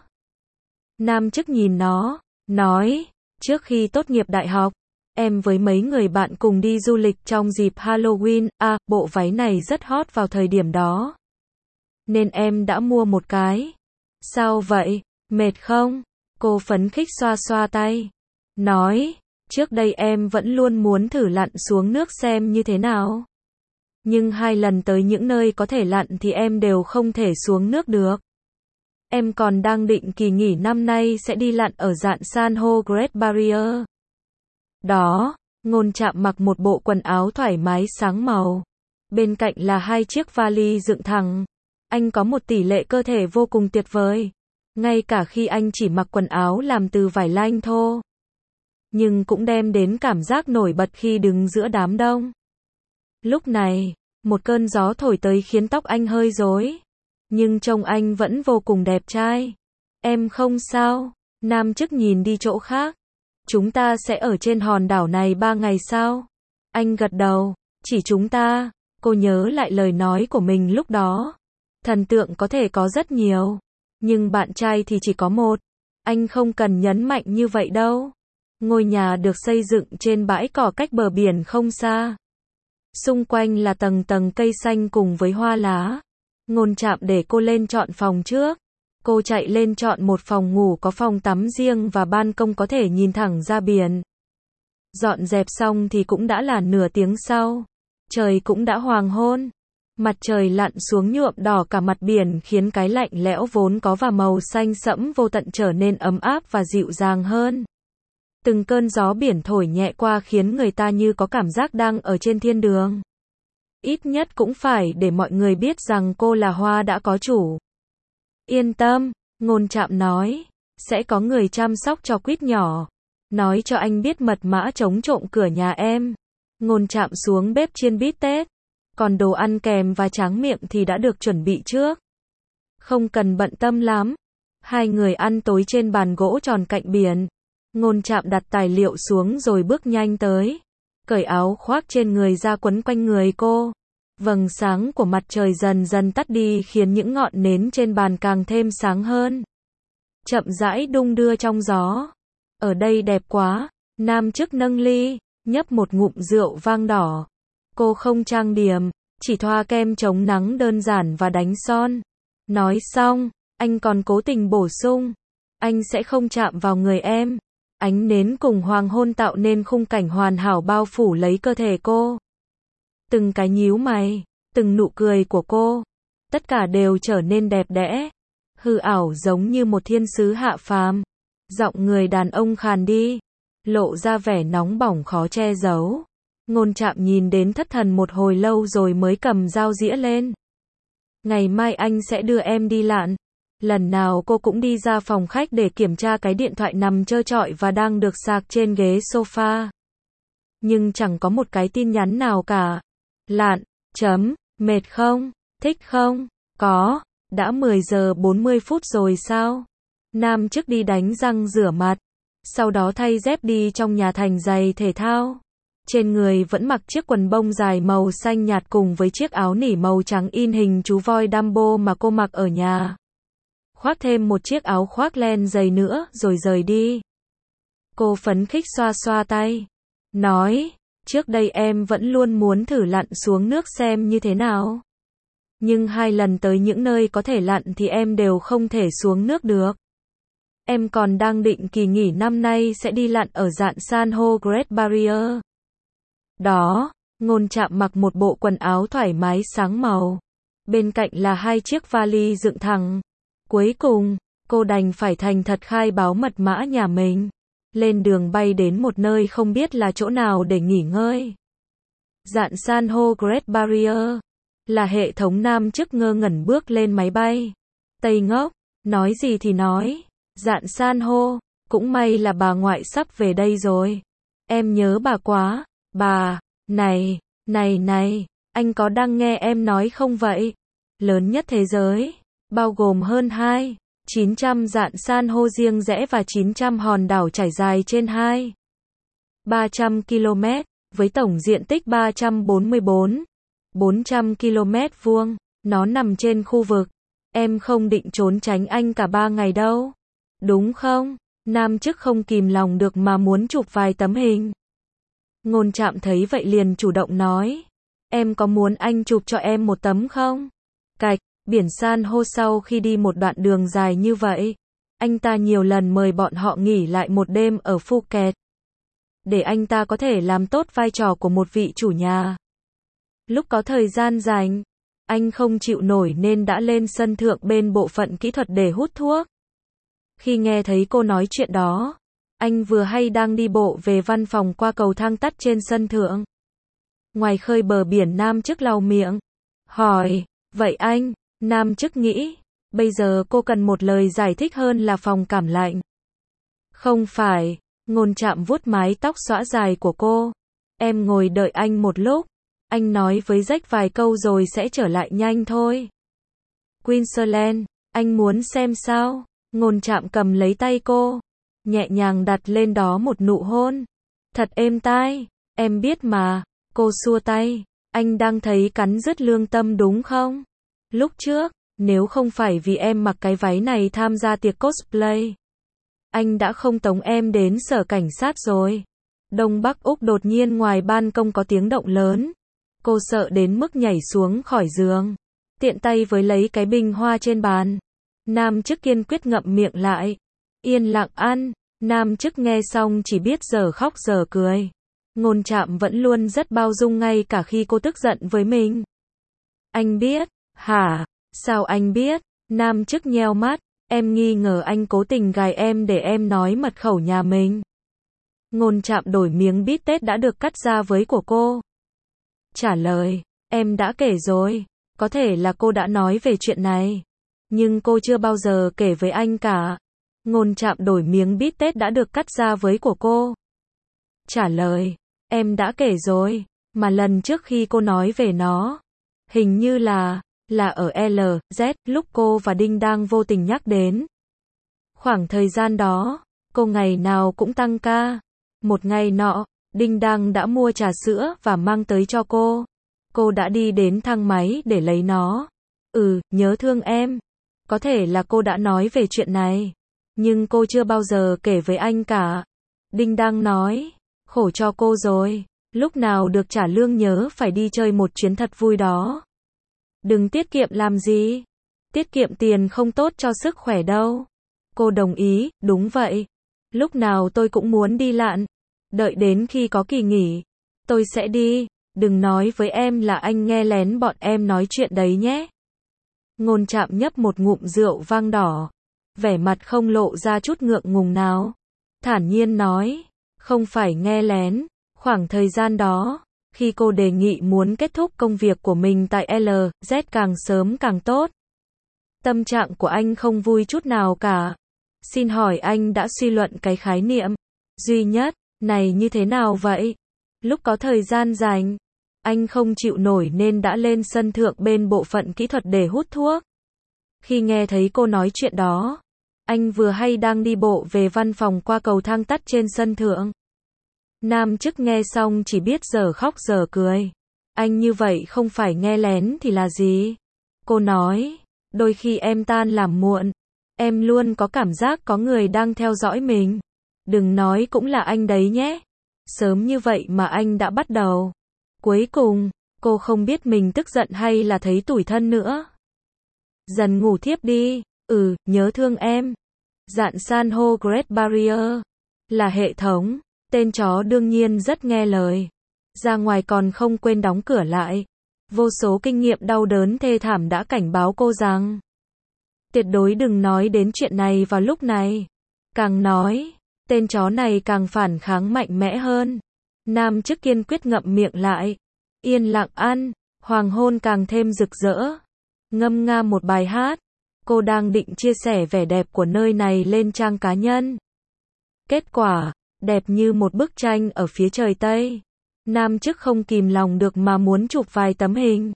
Nam chức nhìn nó, nói, trước khi tốt nghiệp đại học, em với mấy người bạn cùng đi du lịch trong dịp Halloween, à, bộ váy này rất hot vào thời điểm đó. Nên em đã mua một cái. Sao vậy, mệt không? Cô phấn khích xoa xoa tay. Nói, trước đây em vẫn luôn muốn thử lặn xuống nước xem như thế nào. Nhưng hai lần tới những nơi có thể lặn thì em đều không thể xuống nước được. Em còn đang định kỳ nghỉ năm nay sẽ đi lặn ở dạn san hô Great Barrier. Đó, Ngôn Trạm mặc một bộ quần áo thoải mái sáng màu. Bên cạnh là hai chiếc vali dựng thẳng. Anh có một tỷ lệ cơ thể vô cùng tuyệt vời. Ngay cả khi anh chỉ mặc quần áo làm từ vải lanh thô. Nhưng cũng đem đến cảm giác nổi bật khi đứng giữa đám đông. Lúc này, một cơn gió thổi tới khiến tóc anh hơi rối. Nhưng trông anh vẫn vô cùng đẹp trai. Em không sao? Nam chức nhìn đi chỗ khác. Chúng ta sẽ ở trên hòn đảo này ba ngày sao? Anh gật đầu. Chỉ chúng ta. Cô nhớ lại lời nói của mình lúc đó. Thần tượng có thể có rất nhiều. Nhưng bạn trai thì chỉ có một. Anh không cần nhấn mạnh như vậy đâu. Ngôi nhà được xây dựng trên bãi cỏ cách bờ biển không xa. Xung quanh là tầng tầng cây xanh cùng với hoa lá. Ngôn Trạm để cô lên chọn phòng trước. Cô chạy lên chọn một phòng ngủ có phòng tắm riêng và ban công có thể nhìn thẳng ra biển. Dọn dẹp xong thì cũng đã là nửa tiếng sau. Trời cũng đã hoàng hôn. Mặt trời lặn xuống nhuộm đỏ cả mặt biển khiến cái lạnh lẽo vốn có và màu xanh sẫm vô tận trở nên ấm áp và dịu dàng hơn. Từng cơn gió biển thổi nhẹ qua khiến người ta như có cảm giác đang ở trên thiên đường. Ít nhất cũng phải để mọi người biết rằng cô là Hoa đã có chủ. Yên tâm, Ngôn Trạm nói, sẽ có người chăm sóc cho Quýt nhỏ. Nói cho anh biết mật mã chống trộm cửa nhà em. Ngôn Trạm xuống bếp chiên bít tết. Còn đồ ăn kèm và tráng miệng thì đã được chuẩn bị trước. Không cần bận tâm lắm. Hai người ăn tối trên bàn gỗ tròn cạnh biển. Ngôn Trạm đặt tài liệu xuống rồi bước nhanh tới. Cởi áo khoác trên người ra quấn quanh người cô. Vầng sáng của mặt trời dần dần tắt đi khiến những ngọn nến trên bàn càng thêm sáng hơn. Chậm rãi đung đưa trong gió. Ở đây đẹp quá. Nam Chức nâng ly, nhấp một ngụm rượu vang đỏ. Cô không trang điểm, chỉ thoa kem chống nắng đơn giản và đánh son. Nói xong, anh còn cố tình bổ sung. Anh sẽ không chạm vào người em. Ánh nến cùng hoàng hôn tạo nên khung cảnh hoàn hảo bao phủ lấy cơ thể cô. Từng cái nhíu mày, từng nụ cười của cô, tất cả đều trở nên đẹp đẽ, hư ảo giống như một thiên sứ hạ phàm. Giọng người đàn ông khàn đi, lộ ra vẻ nóng bỏng khó che giấu. Ngôn Trạm nhìn đến thất thần một hồi lâu rồi mới cầm dao dĩa lên. Ngày mai anh sẽ đưa em đi lặn. Lần nào cô cũng đi ra phòng khách để kiểm tra cái điện thoại nằm trơ trọi và đang được sạc trên ghế sofa. Nhưng chẳng có một cái tin nhắn nào cả. Lặn, chấm, mệt không, thích không, có, đã mười giờ bốn mươi phút rồi sao? Nam Chức đi đánh răng rửa mặt, sau đó thay dép đi trong nhà thành giày thể thao. Trên người vẫn mặc chiếc quần bông dài màu xanh nhạt cùng với chiếc áo nỉ màu trắng in hình chú voi Dumbo mà cô mặc ở nhà. Khoác thêm một chiếc áo khoác len dày nữa rồi rời đi. Cô phấn khích xoa xoa tay, nói, trước đây em vẫn luôn muốn thử lặn xuống nước xem như thế nào. Nhưng hai lần tới những nơi có thể lặn thì em đều không thể xuống nước được. Em còn đang định kỳ nghỉ năm nay sẽ đi lặn ở dạn san hô Great Barrier. Đó, Ngôn Trạm mặc một bộ quần áo thoải mái sáng màu. Bên cạnh là hai chiếc vali dựng thẳng. Cuối cùng, cô đành phải thành thật khai báo mật mã nhà mình. Lên đường bay đến một nơi không biết là chỗ nào để nghỉ ngơi. Dạn san hô Great Barrier. Là hệ thống. Nam Chức ngơ ngẩn bước lên máy bay. Tây ngốc, nói gì thì nói. Dạn san hô, cũng may là bà ngoại sắp về đây rồi. Em nhớ bà quá. Bà, này, này này, anh có đang nghe em nói không vậy? Lớn nhất thế giới, bao gồm hơn hai chín trăm dạn san hô riêng rẽ và chín trăm hòn đảo trải dài trên hai ba trăm ki lô mét, với tổng diện tích ba trăm bốn mươi bốn bốn trăm ki lô mét vuông. Nó nằm trên khu vực. Em không định trốn tránh anh cả ba ngày đâu. Đúng không? Nam Chức không kìm lòng được mà muốn chụp vài tấm hình. Ngôn Trạm thấy vậy liền chủ động nói. Em có muốn anh chụp cho em một tấm không? Cạch, biển san hô sau khi đi một đoạn đường dài như vậy. Anh ta nhiều lần mời bọn họ nghỉ lại một đêm ở Phuket. Để anh ta có thể làm tốt vai trò của một vị chủ nhà. Lúc có thời gian rảnh, anh không chịu nổi nên đã lên sân thượng bên bộ phận kỹ thuật để hút thuốc. Khi nghe thấy cô nói chuyện đó, anh vừa hay đang đi bộ về văn phòng qua cầu thang tắt trên sân thượng. Ngoài khơi bờ biển, Nam Chức lau miệng. Hỏi, vậy anh, Nam Chức nghĩ, bây giờ cô cần một lời giải thích hơn là phòng cảm lạnh. Không phải, Ngôn Trạm vuốt mái tóc xõa dài của cô. Em ngồi đợi anh một lúc. Anh nói với Jack vài câu rồi sẽ trở lại nhanh thôi. Queensland, anh muốn xem sao? Ngôn Trạm cầm lấy tay cô, nhẹ nhàng đặt lên đó một nụ hôn. Thật êm tai, em biết mà. Cô xua tay. Anh đang thấy cắn rứt lương tâm đúng không? Lúc trước, nếu không phải vì em mặc cái váy này tham gia tiệc cosplay, Anh đã không tống em đến sở cảnh sát rồi. Đông Bắc Úc đột nhiên ngoài ban công có tiếng động lớn. Cô sợ đến mức nhảy xuống khỏi giường. Tiện tay với lấy cái bình hoa trên bàn. Nam chức kiên quyết ngậm miệng lại. Yên lặng ăn. Nam chức nghe xong chỉ biết giờ khóc giờ cười. Ngôn Trạm vẫn luôn rất bao dung ngay cả khi cô tức giận với mình. Anh biết. Hả? Sao anh biết? Nam chức nheo mắt. Em nghi ngờ anh cố tình gài em để em nói mật khẩu nhà mình. Ngôn Trạm đổi miếng bít tết đã được cắt ra với của cô. Trả lời. Em đã kể rồi. Có thể là cô đã nói về chuyện này. Nhưng cô chưa bao giờ kể với anh cả. Ngôn Trạm đổi miếng bít tết đã được cắt ra với của cô. Trả lời. Em đã kể rồi. Mà lần trước khi cô nói về nó. Hình như là, là ở L, Z, lúc cô và Đinh đang vô tình nhắc đến. Khoảng thời gian đó, cô ngày nào cũng tăng ca. Một ngày nọ, Đinh Đăng đã mua trà sữa và mang tới cho cô. Cô đã đi đến thang máy để lấy nó. Ừ, nhớ thương em. Có thể là cô đã nói về chuyện này. Nhưng cô chưa bao giờ kể với anh cả. Đinh Đăng nói. Khổ cho cô rồi. Lúc nào được trả lương nhớ phải đi chơi một chuyến thật vui đó. Đừng tiết kiệm làm gì. Tiết kiệm tiền không tốt cho sức khỏe đâu. Cô đồng ý, đúng vậy. Lúc nào tôi cũng muốn đi lặn. Đợi đến khi có kỳ nghỉ. Tôi sẽ đi. Đừng nói với em là anh nghe lén bọn em nói chuyện đấy nhé. Ngôn Trạm nhấp một ngụm rượu vang đỏ. Vẻ mặt không lộ ra chút ngượng ngùng nào. Thản nhiên nói. Không phải nghe lén. Khoảng thời gian đó, khi cô đề nghị muốn kết thúc công việc của mình tại L, Z càng sớm càng tốt. Tâm trạng của anh không vui chút nào cả. Xin hỏi anh đã suy luận cái khái niệm duy nhất này như thế nào vậy? Lúc có thời gian rảnh, anh không chịu nổi nên đã lên sân thượng bên bộ phận kỹ thuật để hút thuốc. Khi nghe thấy cô nói chuyện đó, anh vừa hay đang đi bộ về văn phòng qua cầu thang tắt trên sân thượng. Nam chức nghe xong chỉ biết giờ khóc giờ cười. Anh như vậy không phải nghe lén thì là gì? Cô nói, đôi khi em tan làm muộn, em luôn có cảm giác có người đang theo dõi mình. Đừng nói cũng là anh đấy nhé. Sớm như vậy mà anh đã bắt đầu. Cuối cùng, cô không biết mình tức giận hay là thấy tủi thân nữa. Dần ngủ thiếp đi. Ừ, nhớ thương em. Dạn san hô Great Barrier là hệ thống. Tên chó đương nhiên rất nghe lời. Ra ngoài còn không quên đóng cửa lại. Vô số kinh nghiệm đau đớn thê thảm đã cảnh báo cô rằng tuyệt đối đừng nói đến chuyện này vào lúc này. Càng nói, tên chó này càng phản kháng mạnh mẽ hơn. Nam chức kiên quyết ngậm miệng lại. Yên lặng ăn. Hoàng hôn càng thêm rực rỡ. Ngâm nga một bài hát. Cô đang định chia sẻ vẻ đẹp của nơi này lên trang cá nhân. Kết quả, đẹp như một bức tranh ở phía trời Tây. Nam chức không kìm lòng được mà muốn chụp vài tấm hình.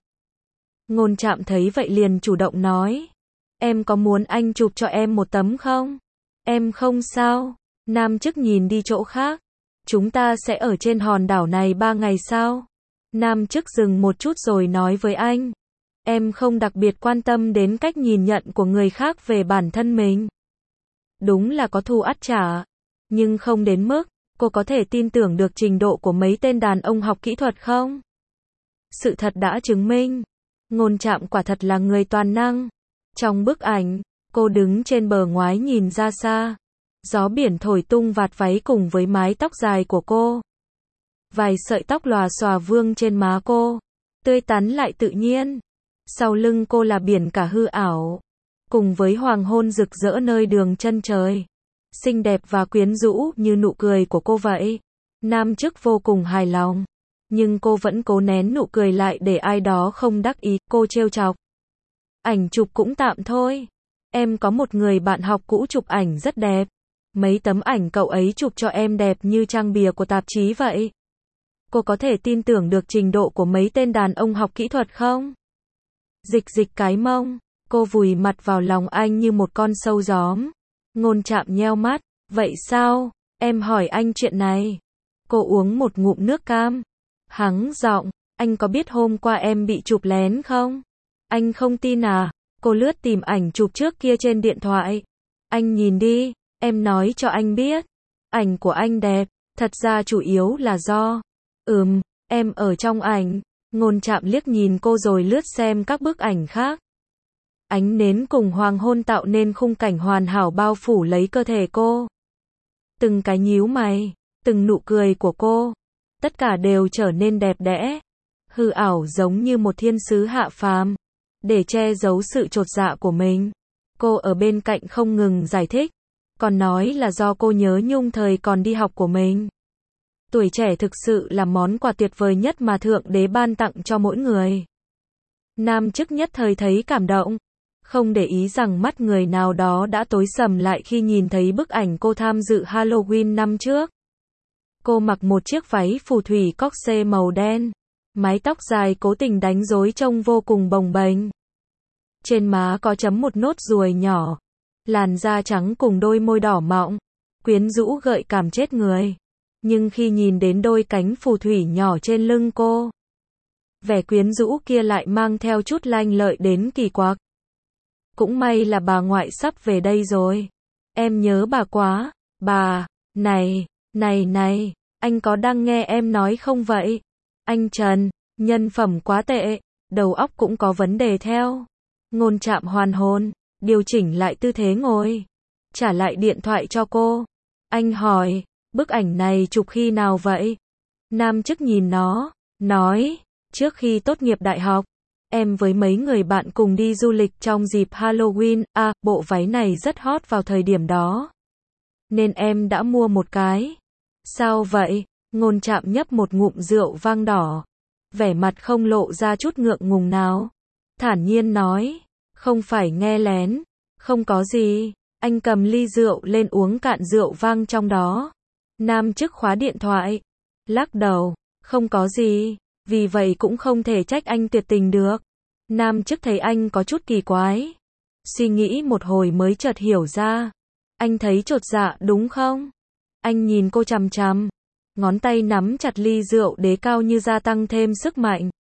Ngôn Trạm thấy vậy liền chủ động nói. Em có muốn anh chụp cho em một tấm không? Em không sao. Nam chức nhìn đi chỗ khác. Chúng ta sẽ ở trên hòn đảo này ba ngày sao? Nam chức dừng một chút rồi nói với anh. Em không đặc biệt quan tâm đến cách nhìn nhận của người khác về bản thân mình. Đúng là có thù ắt trả. Nhưng không đến mức, cô có thể tin tưởng được trình độ của mấy tên đàn ông học kỹ thuật không? Sự thật đã chứng minh. Ngôn Trạm quả thật là người toàn năng. Trong bức ảnh, cô đứng trên bờ ngoái nhìn ra xa. Gió biển thổi tung vạt váy cùng với mái tóc dài của cô. Vài sợi tóc lòa xòa vương trên má cô. Tươi tắn lại tự nhiên. Sau lưng cô là biển cả hư ảo. Cùng với hoàng hôn rực rỡ nơi đường chân trời. Xinh đẹp và quyến rũ như nụ cười của cô vậy. Nam chức vô cùng hài lòng. Nhưng cô vẫn cố nén nụ cười lại để ai đó không đắc ý. Cô trêu chọc. Ảnh chụp cũng tạm thôi. Em có một người bạn học cũ chụp ảnh rất đẹp. Mấy tấm ảnh cậu ấy chụp cho em đẹp như trang bìa của tạp chí vậy. Cô có thể tin tưởng được trình độ của mấy tên đàn ông học kỹ thuật không? Dịch dịch cái mông. Cô vùi mặt vào lòng anh như một con sâu gióm. Ngôn Trạm nheo mắt. Vậy sao? Em hỏi anh chuyện này. Cô uống một ngụm nước cam. Hắng giọng. Anh có biết hôm qua em bị chụp lén không? Anh không tin à? Cô lướt tìm ảnh chụp trước kia trên điện thoại. Anh nhìn đi. Em nói cho anh biết, ảnh của anh đẹp, thật ra chủ yếu là do, ừm, em ở trong ảnh. Ngôn Trạm liếc nhìn cô rồi lướt xem các bức ảnh khác. Ánh nến cùng hoàng hôn tạo nên khung cảnh hoàn hảo bao phủ lấy cơ thể cô. Từng cái nhíu mày, từng nụ cười của cô, tất cả đều trở nên đẹp đẽ, hư ảo giống như một thiên sứ hạ phàm. Để che giấu sự chột dạ của mình, cô ở bên cạnh không ngừng giải thích, còn nói là do cô nhớ nhung thời còn đi học của mình. Tuổi trẻ thực sự là món quà tuyệt vời nhất mà Thượng Đế ban tặng cho mỗi người. Nam chức nhất thời thấy cảm động, không để ý rằng mắt người nào đó đã tối sầm lại khi nhìn thấy bức ảnh cô tham dự Halloween năm trước. Cô mặc một chiếc váy phù thủy corset màu đen, mái tóc dài cố tình đánh rối trông vô cùng bồng bềnh. Trên má có chấm một nốt ruồi nhỏ, làn da trắng cùng đôi môi đỏ mọng, quyến rũ gợi cảm chết người. Nhưng khi nhìn đến đôi cánh phù thủy nhỏ trên lưng cô, vẻ quyến rũ kia lại mang theo chút lanh lợi đến kỳ quặc. Cũng may là bà ngoại sắp về đây rồi. Em nhớ bà quá. Bà, này, này này, anh có đang nghe em nói không vậy? Anh Trần, nhân phẩm quá tệ, đầu óc cũng có vấn đề theo. Ngôn Trạm hoàn hồn, điều chỉnh lại tư thế ngồi, trả lại điện thoại cho cô. Anh hỏi, bức ảnh này chụp khi nào vậy? Nam chức nhìn nó, nói, trước khi tốt nghiệp đại học, em với mấy người bạn cùng đi du lịch trong dịp Halloween, à, bộ váy này rất hot vào thời điểm đó. Nên em đã mua một cái. Sao vậy? Ngôn Trạm nhấp một ngụm rượu vang đỏ, vẻ mặt không lộ ra chút ngượng ngùng nào. Thản nhiên nói, không phải nghe lén, không có gì. Anh cầm ly rượu lên uống cạn rượu vang trong đó. Nam chức khóa điện thoại, lắc đầu, không có gì, vì vậy cũng không thể trách anh tuyệt tình được. Nam chức thấy anh có chút kỳ quái, suy nghĩ một hồi mới chợt hiểu ra. Anh thấy chột dạ đúng không? Anh nhìn cô chằm chằm, ngón tay nắm chặt ly rượu đế cao như gia tăng thêm sức mạnh.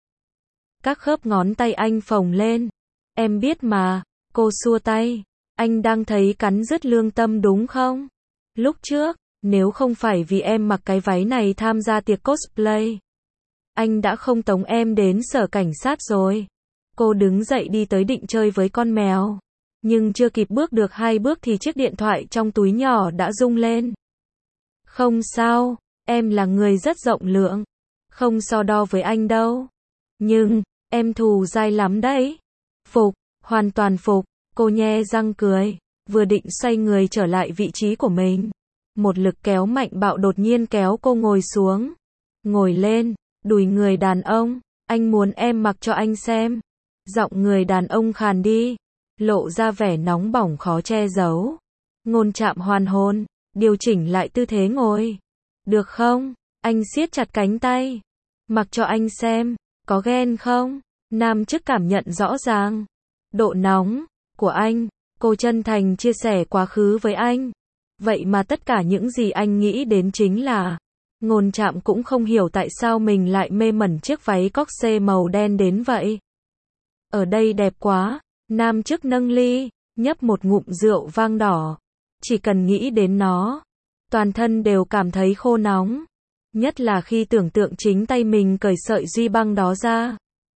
Các khớp ngón tay anh phồng lên. Em biết mà, cô xua tay. Anh đang thấy cắn rứt lương tâm đúng không? Lúc trước, nếu không phải vì em mặc cái váy này tham gia tiệc cosplay, anh đã không tống em đến sở cảnh sát rồi. Cô đứng dậy đi tới định chơi với con mèo. Nhưng chưa kịp bước được hai bước thì chiếc điện thoại trong túi nhỏ đã rung lên. Không sao, em là người rất rộng lượng. Không so đo với anh đâu. Nhưng, em thù dai lắm đấy. Phục, hoàn toàn phục. Cô nhe răng cười, vừa định xoay người trở lại vị trí của mình. Một lực kéo mạnh bạo đột nhiên kéo cô ngồi xuống. Ngồi lên, đùi người đàn ông, anh muốn em mặc cho anh xem. Giọng người đàn ông khàn đi, lộ ra vẻ nóng bỏng khó che giấu. Ngôn Trạm hoàn hồn, điều chỉnh lại tư thế ngồi. Được không? Anh siết chặt cánh tay. Mặc cho anh xem, có ghen không? Nam chức cảm nhận rõ ràng độ nóng của anh. Cô chân thành chia sẻ quá khứ với anh. Vậy mà tất cả những gì anh nghĩ đến chính là, Ngôn Trạm cũng không hiểu tại sao mình lại mê mẩn chiếc váy corset màu đen đến vậy. Ở đây đẹp quá. Nam chức nâng ly, nhấp một ngụm rượu vang đỏ. Chỉ cần nghĩ đến nó, toàn thân đều cảm thấy khô nóng. Nhất là khi tưởng tượng chính tay mình cởi sợi duy băng đó ra.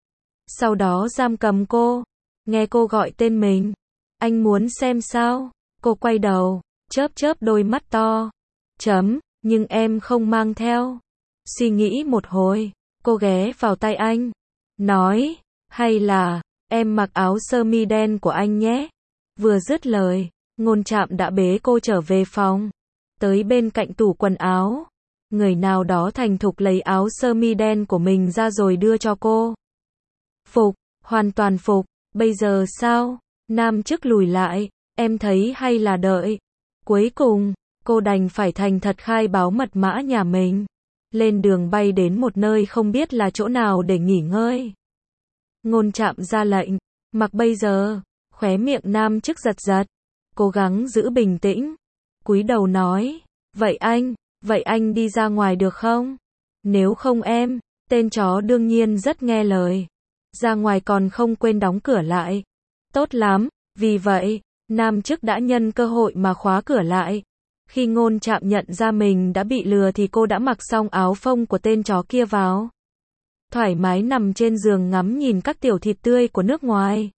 Sau đó giam cầm cô. Nghe cô gọi tên mình. Anh muốn xem sao? Cô quay đầu, chớp chớp đôi mắt to. Chấm, nhưng em không mang theo. Suy nghĩ một hồi, cô ghé vào tay anh. Nói, hay là, em mặc áo sơ mi đen của anh nhé. Vừa dứt lời, Ngôn Trạm đã bế cô trở về phòng. Tới bên cạnh tủ quần áo. Người nào đó thành thục lấy áo sơ mi đen của mình ra rồi đưa cho cô. Phục, hoàn toàn phục. Bây giờ sao? Nam chức lùi lại. Em thấy hay là đợi. Cuối cùng, cô đành phải thành thật khai báo mật mã nhà mình. Lên đường bay đến một nơi không biết là chỗ nào để nghỉ ngơi. Ngôn Trạm ra lệnh. Mặc bây giờ. Khóe miệng nam chức giật giật. Cố gắng giữ bình tĩnh. Cúi đầu nói. Vậy anh, vậy anh đi ra ngoài được không? Nếu không em, tên chó đương nhiên rất nghe lời. Ra ngoài còn không quên đóng cửa lại. Tốt lắm, vì vậy, nam chức đã nhân cơ hội mà khóa cửa lại. Khi Ngôn Trạm nhận ra mình đã bị lừa thì cô đã mặc xong áo phông của tên chó kia vào. Thoải mái nằm trên giường ngắm nhìn các tiểu thịt tươi của nước ngoài.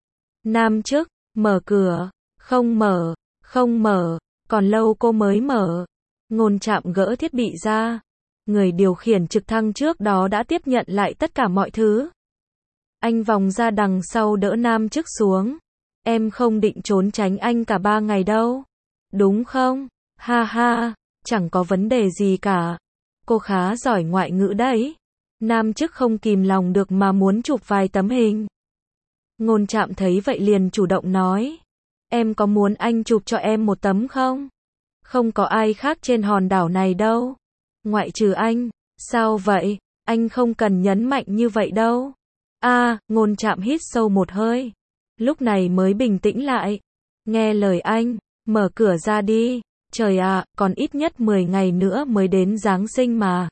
Nam chức, mở cửa, không mở, không mở, còn lâu cô mới mở. Ngôn Trạm gỡ thiết bị ra. Người điều khiển trực thăng trước đó đã tiếp nhận lại tất cả mọi thứ. Anh vòng ra đằng sau đỡ Nam chức xuống. Em không định trốn tránh anh cả ba ngày đâu. Đúng không? Ha ha, chẳng có vấn đề gì cả. Cô khá giỏi ngoại ngữ đấy. Nam chức không kìm lòng được mà muốn chụp vài tấm hình. Ngôn Trạm thấy vậy liền chủ động nói. Em có muốn anh chụp cho em một tấm không? Không có ai khác trên hòn đảo này đâu. Ngoại trừ anh. Sao vậy? Anh không cần nhấn mạnh như vậy đâu. À, Ngôn Trạm hít sâu một hơi. Lúc này mới bình tĩnh lại. Nghe lời anh, mở cửa ra đi. Trời ạ, còn ít nhất mười ngày nữa mới đến Giáng sinh mà.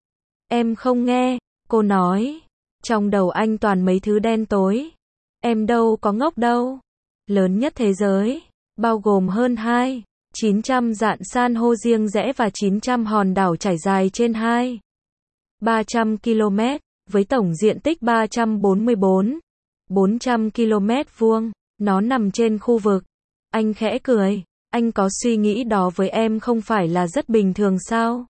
Em không nghe, cô nói. Trong đầu anh toàn mấy thứ đen tối. Em đâu có ngốc đâu. Lớn nhất thế giới, bao gồm hơn hai, chín trăm dạn san hô riêng rẽ và chín trăm hòn đảo trải dài trên hai, ba trăm ki lô mét, với tổng diện tích ba trăm bốn mươi bốn, bốn trăm ki lô mét vuông, nó nằm trên khu vực. Anh khẽ cười, anh có suy nghĩ đó với em không phải là rất bình thường sao?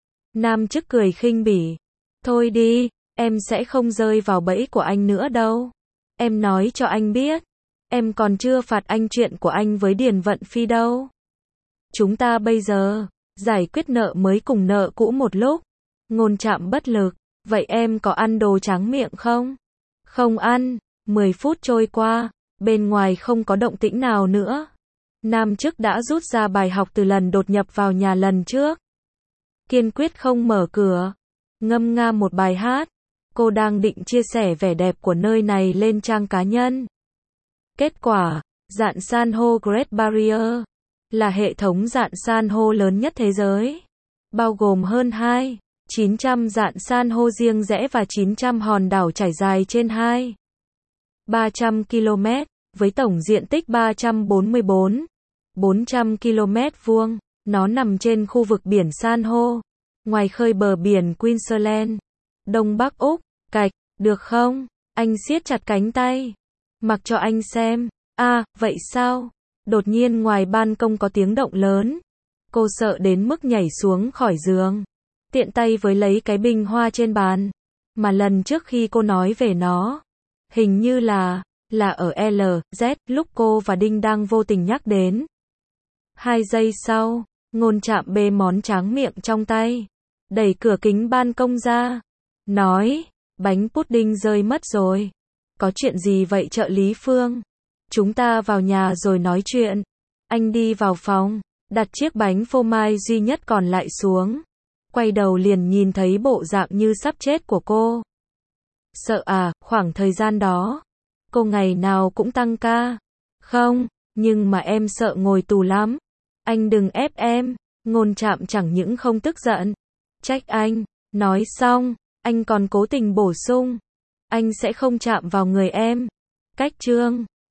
Nam chức cười khinh bỉ. Thôi đi, em sẽ không rơi vào bẫy của anh nữa đâu. Em nói cho anh biết. Em còn chưa phạt anh chuyện của anh với Điền Vận Phi đâu. Chúng ta bây giờ, giải quyết nợ mới cùng nợ cũ một lúc. Ngôn Trạm bất lực. Vậy em có ăn đồ tráng miệng không? Không ăn. mười phút trôi qua, bên ngoài không có động tĩnh nào nữa. Nam chức đã rút ra bài học từ lần đột nhập vào nhà lần trước. Kiên quyết không mở cửa. Ngâm nga một bài hát. Cô đang định chia sẻ vẻ đẹp của nơi này lên trang cá nhân. Kết quả, dạn san hô Great Barrier là hệ thống dạn san hô lớn nhất thế giới, bao gồm hơn hai, chín trăm dạn san hô riêng rẽ và chín trăm hòn đảo trải dài trên hai, ba trăm ki lô mét, với tổng diện tích ba trăm bốn mươi bốn, bốn trăm ki lô mét vuông. Nó nằm trên khu vực biển san hô, ngoài khơi bờ biển Queensland, Đông Bắc Úc. Cạch, được không? Anh siết chặt cánh tay. Mặc cho anh xem. À, vậy sao? Đột nhiên ngoài ban công có tiếng động lớn. Cô sợ đến mức nhảy xuống khỏi giường. Tiện tay với lấy cái bình hoa trên bàn. Mà lần trước khi cô nói về nó, hình như là, là ở L Z, lúc cô và Đinh đang vô tình nhắc đến. Hai giây sau, Ngôn Trạm bê món tráng miệng trong tay. Đẩy cửa kính ban công ra. Nói, bánh pudding rơi mất rồi. Có chuyện gì vậy trợ lý Phương? Chúng ta vào nhà rồi nói chuyện. Anh đi vào phòng, đặt chiếc bánh phô mai duy nhất còn lại xuống. Quay đầu liền nhìn thấy bộ dạng như sắp chết của cô. Sợ à, khoảng thời gian đó, cô ngày nào cũng tăng ca. Không, nhưng mà em sợ ngồi tù lắm. Anh đừng ép em. Ngôn Trạm chẳng những không tức giận, trách anh. Nói xong, anh còn cố tình bổ sung. Anh sẽ không chạm vào người em. Cách chương